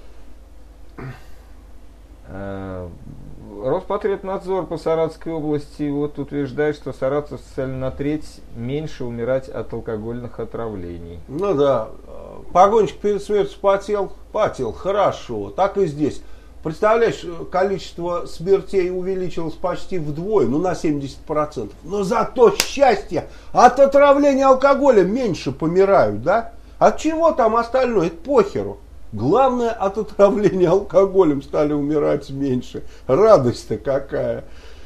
Роспотребнадзор по Саратовской области вот утверждает, что саратовцы стали на треть меньше умирать от алкогольных отравлений. Ну да, погонщик перед смертью потел, хорошо, так и здесь. Представляешь, количество смертей увеличилось почти вдвое, ну на 70%. Но зато счастье, от отравления алкоголя меньше помирают, да? От чего там остальное, это похеру. Главное, от отравления алкоголем стали умирать меньше. Радость-то какая.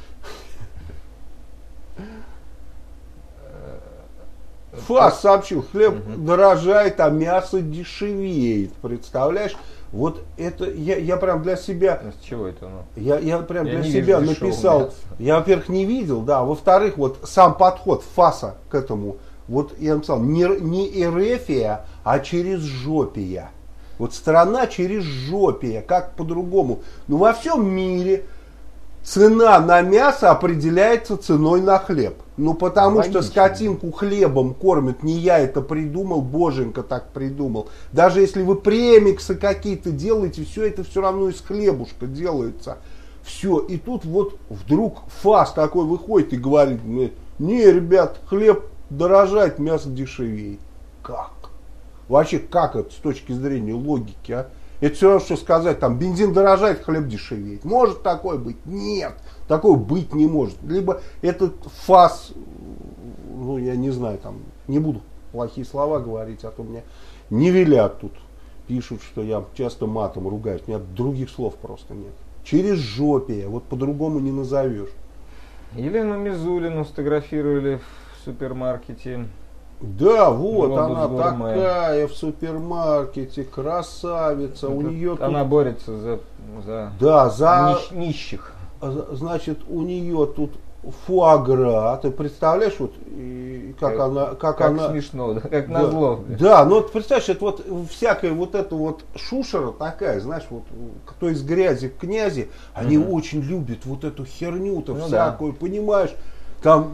ФАС сообщил, хлеб дорожает, а мясо дешевеет. Представляешь? Вот это я прям для себя... С чего это? Я прям для себя написал. Я, во-первых, не видел, да. Во-вторых, вот сам подход ФАСа к этому. Вот я написал, не Эрефия, а через жопия. Вот страна через жопия, как по-другому. Ну, во всем мире цена на мясо определяется ценой на хлеб. Ну, потому логично, что скотинку хлебом кормят, не я это придумал, боженька так придумал. Даже если вы премиксы какие-то делаете, все это все равно из хлебушка делается. Все, и тут вот вдруг ФАС такой выходит и говорит, не, ребят, хлеб дорожает, мясо дешевеет. Как? Вообще, как это с точки зрения логики, а? Это все равно, что сказать, там, бензин дорожает, хлеб дешевеет. Может такое быть? Нет, такое быть не может. Либо этот ФАС, ну, я не знаю, там, не буду плохие слова говорить, а то мне не велят тут. Пишут, что я часто матом ругаюсь, у меня других слов просто нет. Через жопия, вот по-другому не назовешь. Елену Мизулину сфотографировали в супермаркете. Да, вот она такая в супермаркете, красавица. У нее она тут... борется за нищих. Значит, у нее тут фуагра. Ты представляешь, вот как она смешно, да? Как назло. Да, ну вот представляешь, это вот всякая вот эта вот шушера такая, знаешь, вот кто из грязи в князи, они очень любят вот эту херню-то всякую, понимаешь, там.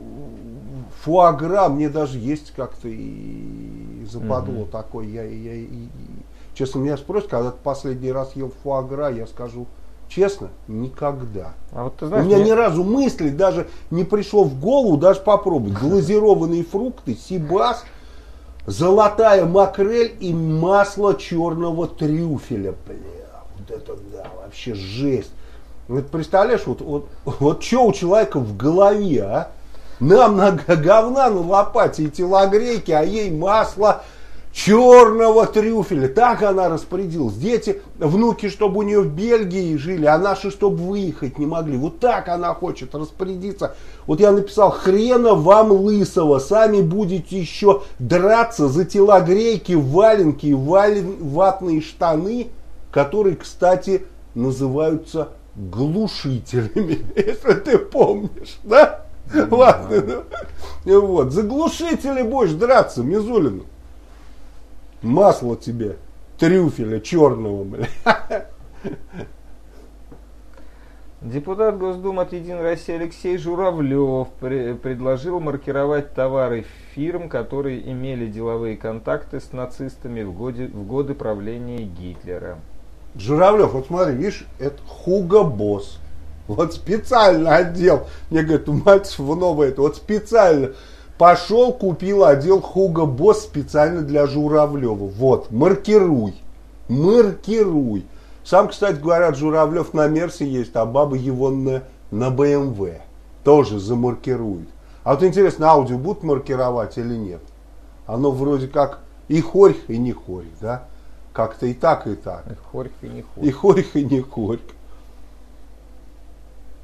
Фуагра мне даже есть как-то и западло такое. Честно, меня спросят, когда ты последний раз ел фуагра, я скажу честно, никогда. А вот ты знаешь, у меня ни разу мысли даже не пришло в голову даже попробовать. Глазированные фрукты, сибас, золотая макрель и масло черного трюфеля. Бля, вот это да, вообще жесть. Вот представляешь, вот что у человека в голове, а? Нам на говна на лопате и телогрейки, а ей масло черного трюфеля. Так она распорядилась. Дети, внуки, чтобы у нее в Бельгии жили, а наши, чтобы выехать не могли. Вот так она хочет распорядиться. Вот я написал, хрена вам лысого. Сами будете еще драться за телогрейки, валенки и ватные штаны, которые, кстати, называются глушителями. Если ты помнишь, да? Ладно, ну, вот, за глушители будешь драться, Мизулину. Масло тебе, трюфеля черного, бля. Депутат Госдумы от «Единой России» Алексей Журавлев предложил маркировать товары фирм, которые имели деловые контакты с нацистами в годы правления Гитлера. Журавлев, вот смотри, видишь, это Hugo Boss. Вот специально одел, мне говорят, у мальцев новое это, вот специально пошел, купил, одел Hugo Boss специально для Журавлева. Вот, маркируй. Сам, кстати, говорят, Журавлев на Мерсе есть, а баба его на BMW. Тоже замаркирует. А вот интересно, аудио будут маркировать или нет? Оно вроде как и хорьх, и не хорьх, да? Как-то и так, и так. И хорьх, и не хорьх. И хорьх, и не хорьх.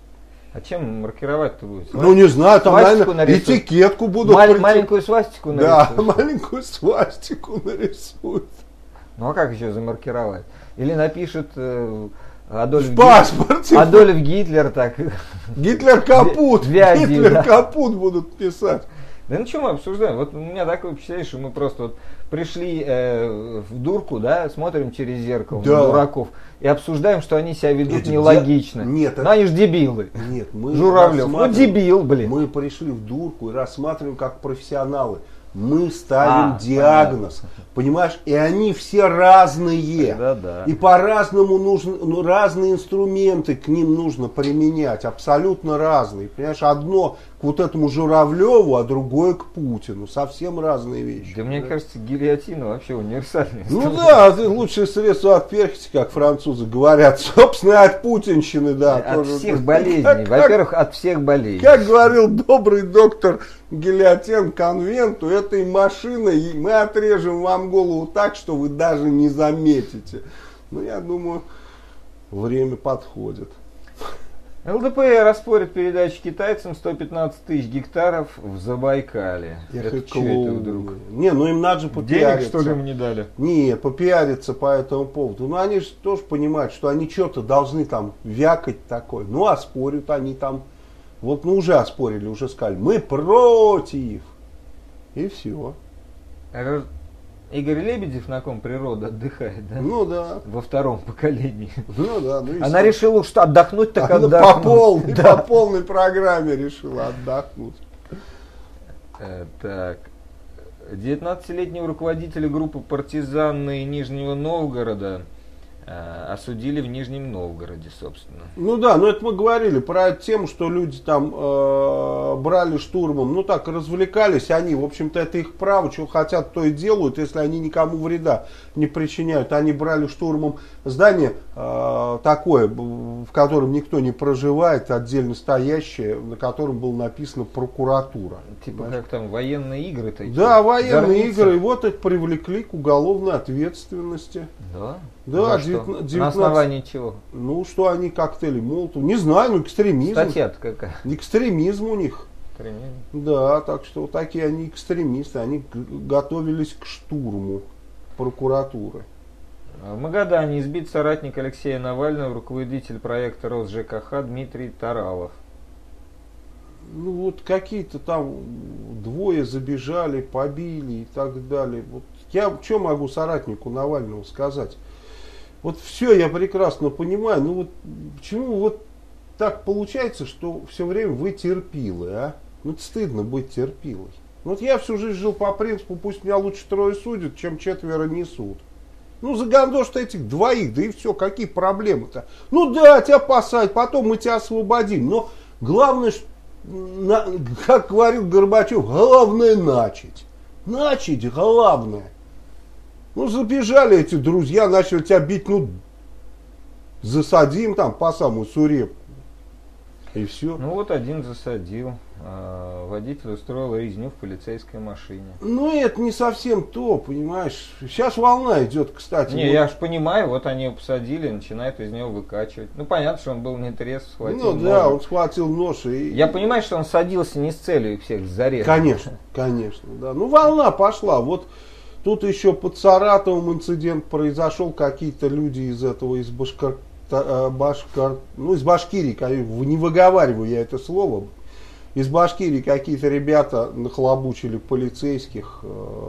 А чем маркировать-то будет? Ну не знаю, там, наверное, этикетку будут. Маленькую свастику нарисуют. Да, маленькую свастику нарисуют. Ну а как еще замаркировать? Или напишут Адольф Гитлер, так. Гитлер капут. Гитлер капут будут писать. Да ну что мы обсуждаем? Вот у меня такое впечатление, что мы просто вот пришли в дурку, да, смотрим через зеркало на дураков и обсуждаем, что они себя ведут нелогично. Нет, но они же дебилы. Нет, мы Журавлев, ну дебил, блин. Мы пришли в дурку и рассматриваем как профессионалы. Мы ставим диагноз, понимаешь, и они все разные, да. И по-разному нужно, разные инструменты к ним нужно применять, абсолютно разные, понимаешь, одно к вот этому Журавлеву, а другое к Путину, совсем разные вещи. Да мне кажется, гильотина вообще универсальная. Ну да, лучшее средство от перхоти, как французы говорят, собственно, от путинщины, да. От тоже, всех болезней, во-первых, от всех болезней. Как говорил добрый доктор Гильотин конвенту, этой машиной мы отрежем вам голову так, что вы даже не заметите. Ну, я думаю, время подходит. ЛДПР оспорит передачу китайцам 115 тысяч гектаров в Забайкале. Это что это вдруг? Не, ну им надо же попиариться. Денег, что ли, им не дали? Не, попиариться по этому поводу. Ну, они же тоже понимают, что они что-то должны там вякать такое. Ну, оспорят они там. Вот, ну, уже оспорили, уже сказали, мы против. И все. Игорь Лебедев, на ком природа отдыхает, да? Ну да. Во втором поколении. Ну да. Ну, она решила, что отдохнуть так она отдохнуть. По полной программе решила отдохнуть. Так. 19-летнего руководителя группы «Партизаны» Нижнего Новгорода осудили в Нижнем Новгороде, собственно. Ну да, но это мы говорили про тему, что люди там брали штурмом, ну так, развлекались они, в общем-то, это их право, что хотят, то и делают, если они никому вреда не причиняют. Они брали штурмом здание такое, в котором никто не проживает, отдельно стоящее, на котором было написано «прокуратура». Типа как там военные игры-то? Да, военные игры, и вот их привлекли к уголовной ответственности. Да? Да, на основании чего? Ну, что они коктейли Молотова. Не знаю, ну экстремизм. Статья-то какая? Экстремизм у них. Экстремизм. Да, так что такие они экстремисты. Они готовились к штурму прокуратуры. В Магадане избит соратник Алексея Навального, руководитель проекта РосЖКХ Дмитрий Таралов. Ну вот какие-то там двое забежали, побили и так далее. Вот я что могу соратнику Навального сказать? Вот все я прекрасно понимаю, ну вот почему вот так получается, что все время вы терпилы, а? Ну это стыдно быть терпилой. Вот я всю жизнь жил по принципу, пусть меня лучше трое судят, чем четверо несут. Ну загандошь этих двоих, да и все, какие проблемы-то? Ну да, тебя посадят, потом мы тебя освободим, но главное, как говорил Горбачев, главное начать. Начать главное. Ну, забежали эти друзья, начали тебя бить, ну, засадим там по самую Сурепку. И все. Ну, вот один засадил. Водитель устроил резню в полицейской машине. Ну, это не совсем то, понимаешь. Сейчас волна идет, кстати. Не, вот. Я ж понимаю, вот они его посадили, начинают из него выкачивать. Ну, понятно, что он был не трезв, схватил нож. Ну, да, он схватил нож. И... Я понимаю, что он садился не с целью их всех зарезать. Конечно, конечно, да. Ну, волна пошла. Вот тут еще под Саратовым инцидент произошел. Какие-то люди из этого, из из Башкирии, не выговариваю я это слово. Из Башкирии какие-то ребята нахлобучили полицейских.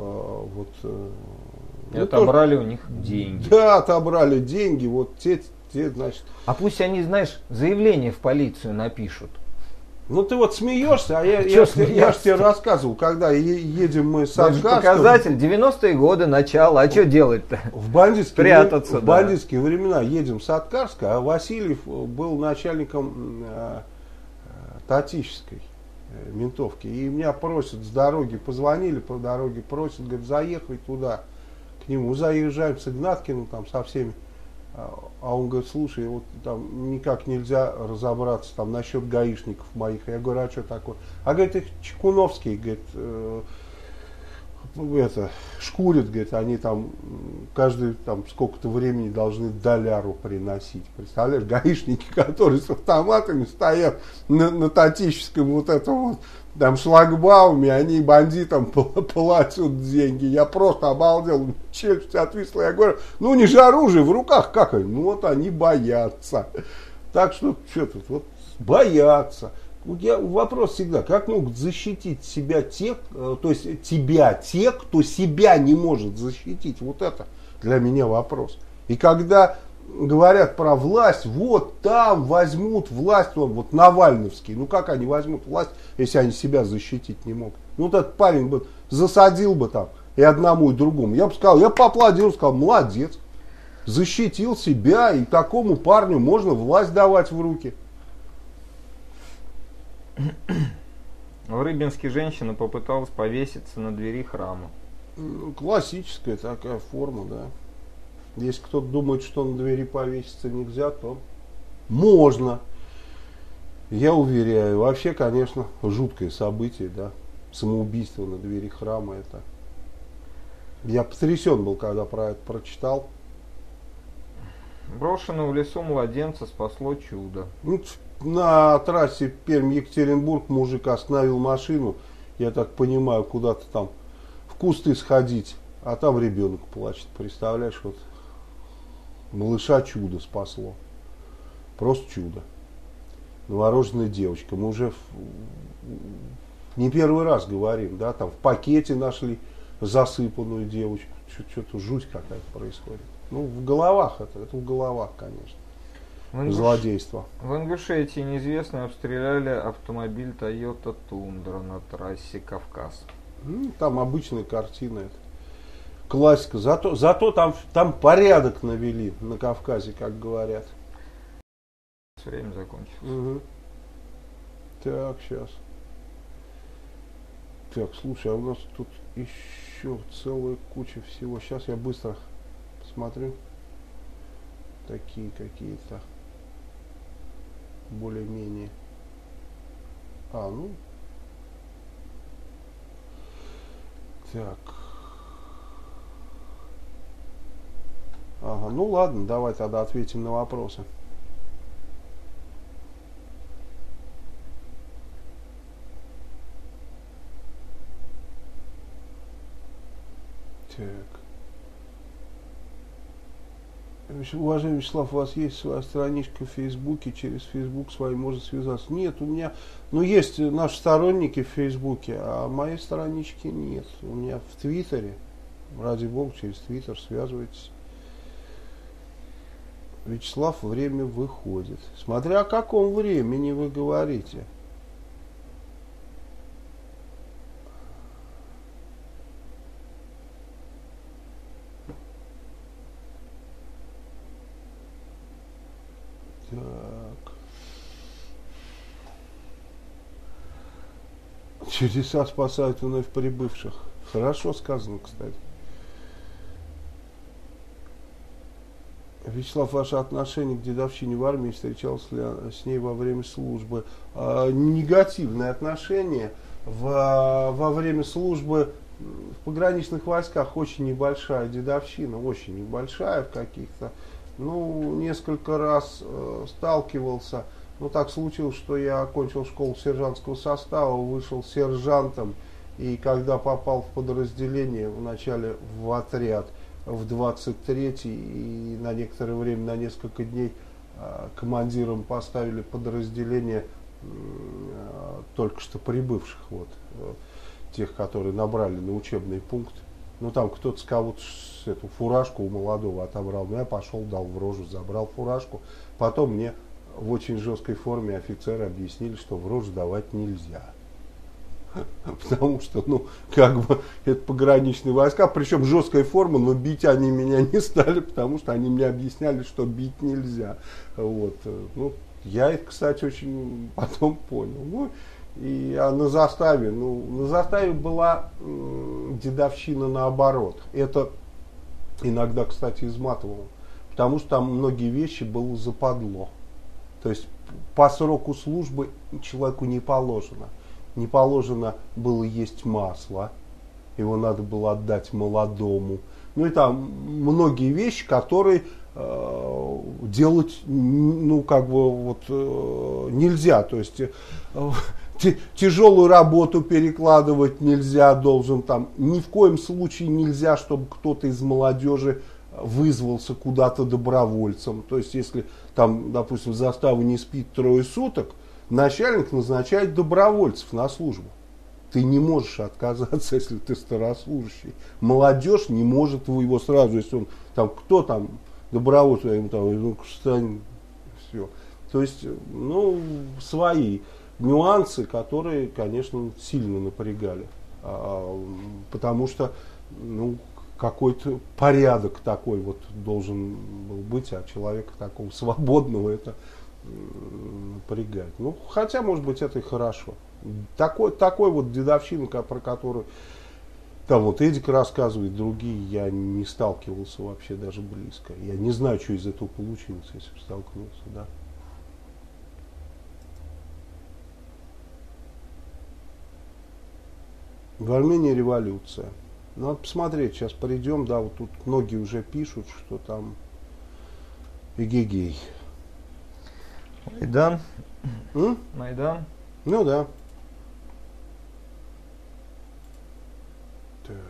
И отобрали у них деньги. Да, отобрали деньги. Вот те, значит. А пусть они, знаешь, заявление в полицию напишут. Ну ты вот смеешься, а я же тебе рассказывал, когда едем мы с Аткарском. Показатель 90-е годы, начало, а что делать-то? В бандитские прятаться, времена едем с Аткарска, а Васильев был начальником Татищской ментовки. И меня просят с дороги, позвонили по дороге, просят, говорят, заехать туда к нему. Заезжаем с Игнаткиным, там со всеми. А он говорит, слушай, вот там никак нельзя разобраться там насчет гаишников моих. Я говорю, а что такое? А говорит, их Чекуновский, говорит, шкурят, говорит, они там каждый там сколько-то времени должны доляру приносить. Представляешь, гаишники, которые с автоматами стоят на Татищевском вот этом вот там шлагбауме, они бандитам платят деньги. Я просто обалдел, челюсть отвисла. Я говорю, ну у них же оружие в руках, как они? Ну вот они боятся. Так что тут, вот боятся. Вопрос всегда, как могут защитить себя те, то есть тебя, те, кто себя не может защитить? Вот это для меня вопрос. И когда говорят про власть, вот там возьмут власть, вот Навальновский, ну как они возьмут власть, если они себя защитить не могут? Ну вот этот парень бы засадил бы там и одному, и другому. Я бы сказал, я поаплодировал, сказал, молодец, защитил себя, и такому парню можно власть давать в руки. В Рыбинске женщина попыталась повеситься на двери храма. Классическая такая форма, да. Если кто-то думает, что на двери повеситься нельзя, то можно. Я уверяю. Вообще, конечно, жуткое событие, да. Самоубийство на двери храма. Это. Я потрясен был, когда про это прочитал. Брошенного в лесу младенца спасло чудо. На трассе Пермь-Екатеринбург мужик остановил машину, я так понимаю, куда-то там в кусты сходить, а там ребенок плачет, представляешь, вот малыша чудо спасло, просто чудо. Новорожденная девочка, мы уже не первый раз говорим, да, там в пакете нашли засыпанную девочку, что-то жуть какая-то происходит. Ну, в головах это в головах, конечно. Злодейство. В Ингушетии неизвестные обстреляли автомобиль Toyota Tundra на трассе Кавказ. Там обычная картина. Это. Классика. Зато там порядок навели на Кавказе, как говорят. Время закончилось. Угу. Так, сейчас. Так, слушай, а у нас тут еще целая куча всего. Сейчас я быстро посмотрю. Такие какие-то. Более-менее. Так. Ага, ну ладно, давай тогда ответим на вопросы. Так. Уважаемый Вячеслав, у вас есть своя страничка в Фейсбуке, через Фейсбук с вами можно связаться? Нет, у меня, есть наши сторонники в Фейсбуке, а моей странички нет. У меня в Твиттере, ради бога, через Твиттер связывайтесь. Вячеслав, время выходит. Смотря о каком времени вы говорите. Так. Чудеса спасают вновь прибывших. Хорошо сказано, кстати. Вячеслав, ваше отношение к дедовщине в армии, встречался ли с ней во время службы? Негативное отношение. Во время службы в пограничных войсках очень небольшая дедовщина, очень небольшая в каких-то. Несколько раз сталкивался. Так случилось, что я окончил школу сержантского состава, вышел сержантом. И когда попал в подразделение, вначале в отряд, в 23-й, и на некоторое время, на несколько дней, командиром поставили подразделение только что прибывших, тех, которые набрали на учебный пункт. Там кто-то с кого-то эту фуражку у молодого отобрал. Я пошел, дал в рожу, забрал фуражку. Потом мне в очень жесткой форме офицеры объяснили, что в рожу давать нельзя. Потому что, это пограничные войска, причем жесткая форма, но бить они меня не стали, потому что они мне объясняли, что бить нельзя. Я это, кстати, очень потом понял. А на заставе, на заставе была дедовщина наоборот. Это иногда, кстати, изматывало, потому что там многие вещи было западло. То есть по сроку службы человеку не положено. Не положено было есть масло, его надо было отдать молодому. Ну и там многие вещи, которые делать, ну, как бы, вот, нельзя. То есть тяжелую работу перекладывать нельзя, должен там, ни в коем случае нельзя, чтобы кто-то из молодежи вызвался куда-то добровольцем. То есть, если там, допустим, застава не спит 3 суток, начальник назначает добровольцев на службу. Ты не можешь отказаться, если ты старослужащий. Молодежь не может его сразу, если он там, кто там добровольцы, ему там, ну, встань, все. То есть, ну, свои нюансы, которые, конечно, сильно напрягали. Потому что, ну, какой-то порядок такой вот должен был быть, а человека такого свободного это напрягает. Ну, хотя, может быть, это и хорошо. Такой вот дедовщина, про которую там вот Эдик рассказывает, другие, я не сталкивался вообще даже близко. Я не знаю, что из этого получилось, если бы столкнулся, да. В Армении революция. Надо посмотреть, сейчас придем, да, вот тут многие уже пишут, что там эгегей. Майдан. Майдан. Ну да. Так.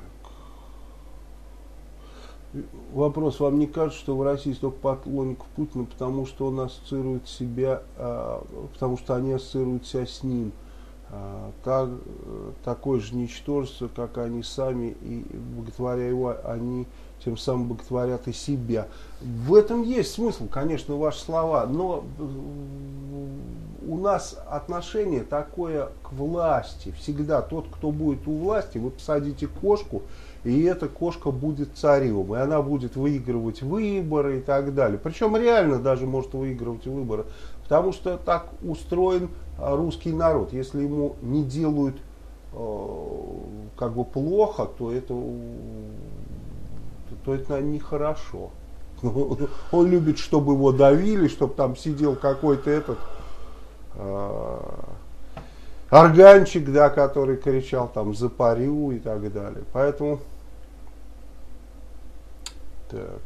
Вопрос, вам не кажется, что в России столько поклонников Путина, потому что он ассоциирует себя, потому что они ассоциируют себя с ним? Такое же ничтожество, как они сами, и боготворя его, они тем самым боготворят и себя. В этом есть смысл, конечно, ваши слова, но у нас отношение такое к власти. Всегда тот, кто будет у власти, вы посадите кошку, и эта кошка будет царем, и она будет выигрывать выборы и так далее. Причем реально даже может выигрывать выборы, потому что так устроен русский народ. Если ему не делают как бы плохо, то это нехорошо. Он любит, чтобы его давили, чтобы там сидел какой-то этот органчик, да, который кричал там за парю и так далее. Поэтому так.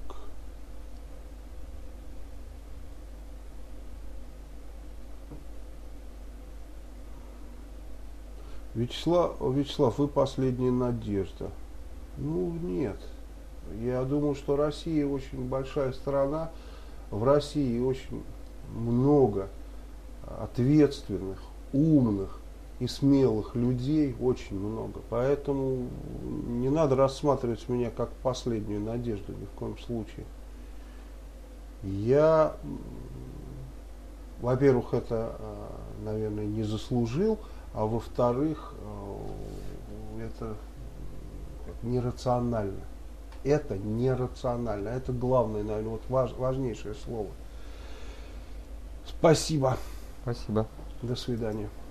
Вячеслав, вы последняя надежда. Ну, нет. Я думаю, что Россия очень большая страна. В России очень много ответственных, умных и смелых людей. Очень много. Поэтому не надо рассматривать меня как последнюю надежду ни в коем случае. Я, во-первых, это, наверное, не заслужил. А во-вторых, это нерационально. Это нерационально. Это главное, наверное, вот важнейшее слово. Спасибо. Спасибо. До свидания.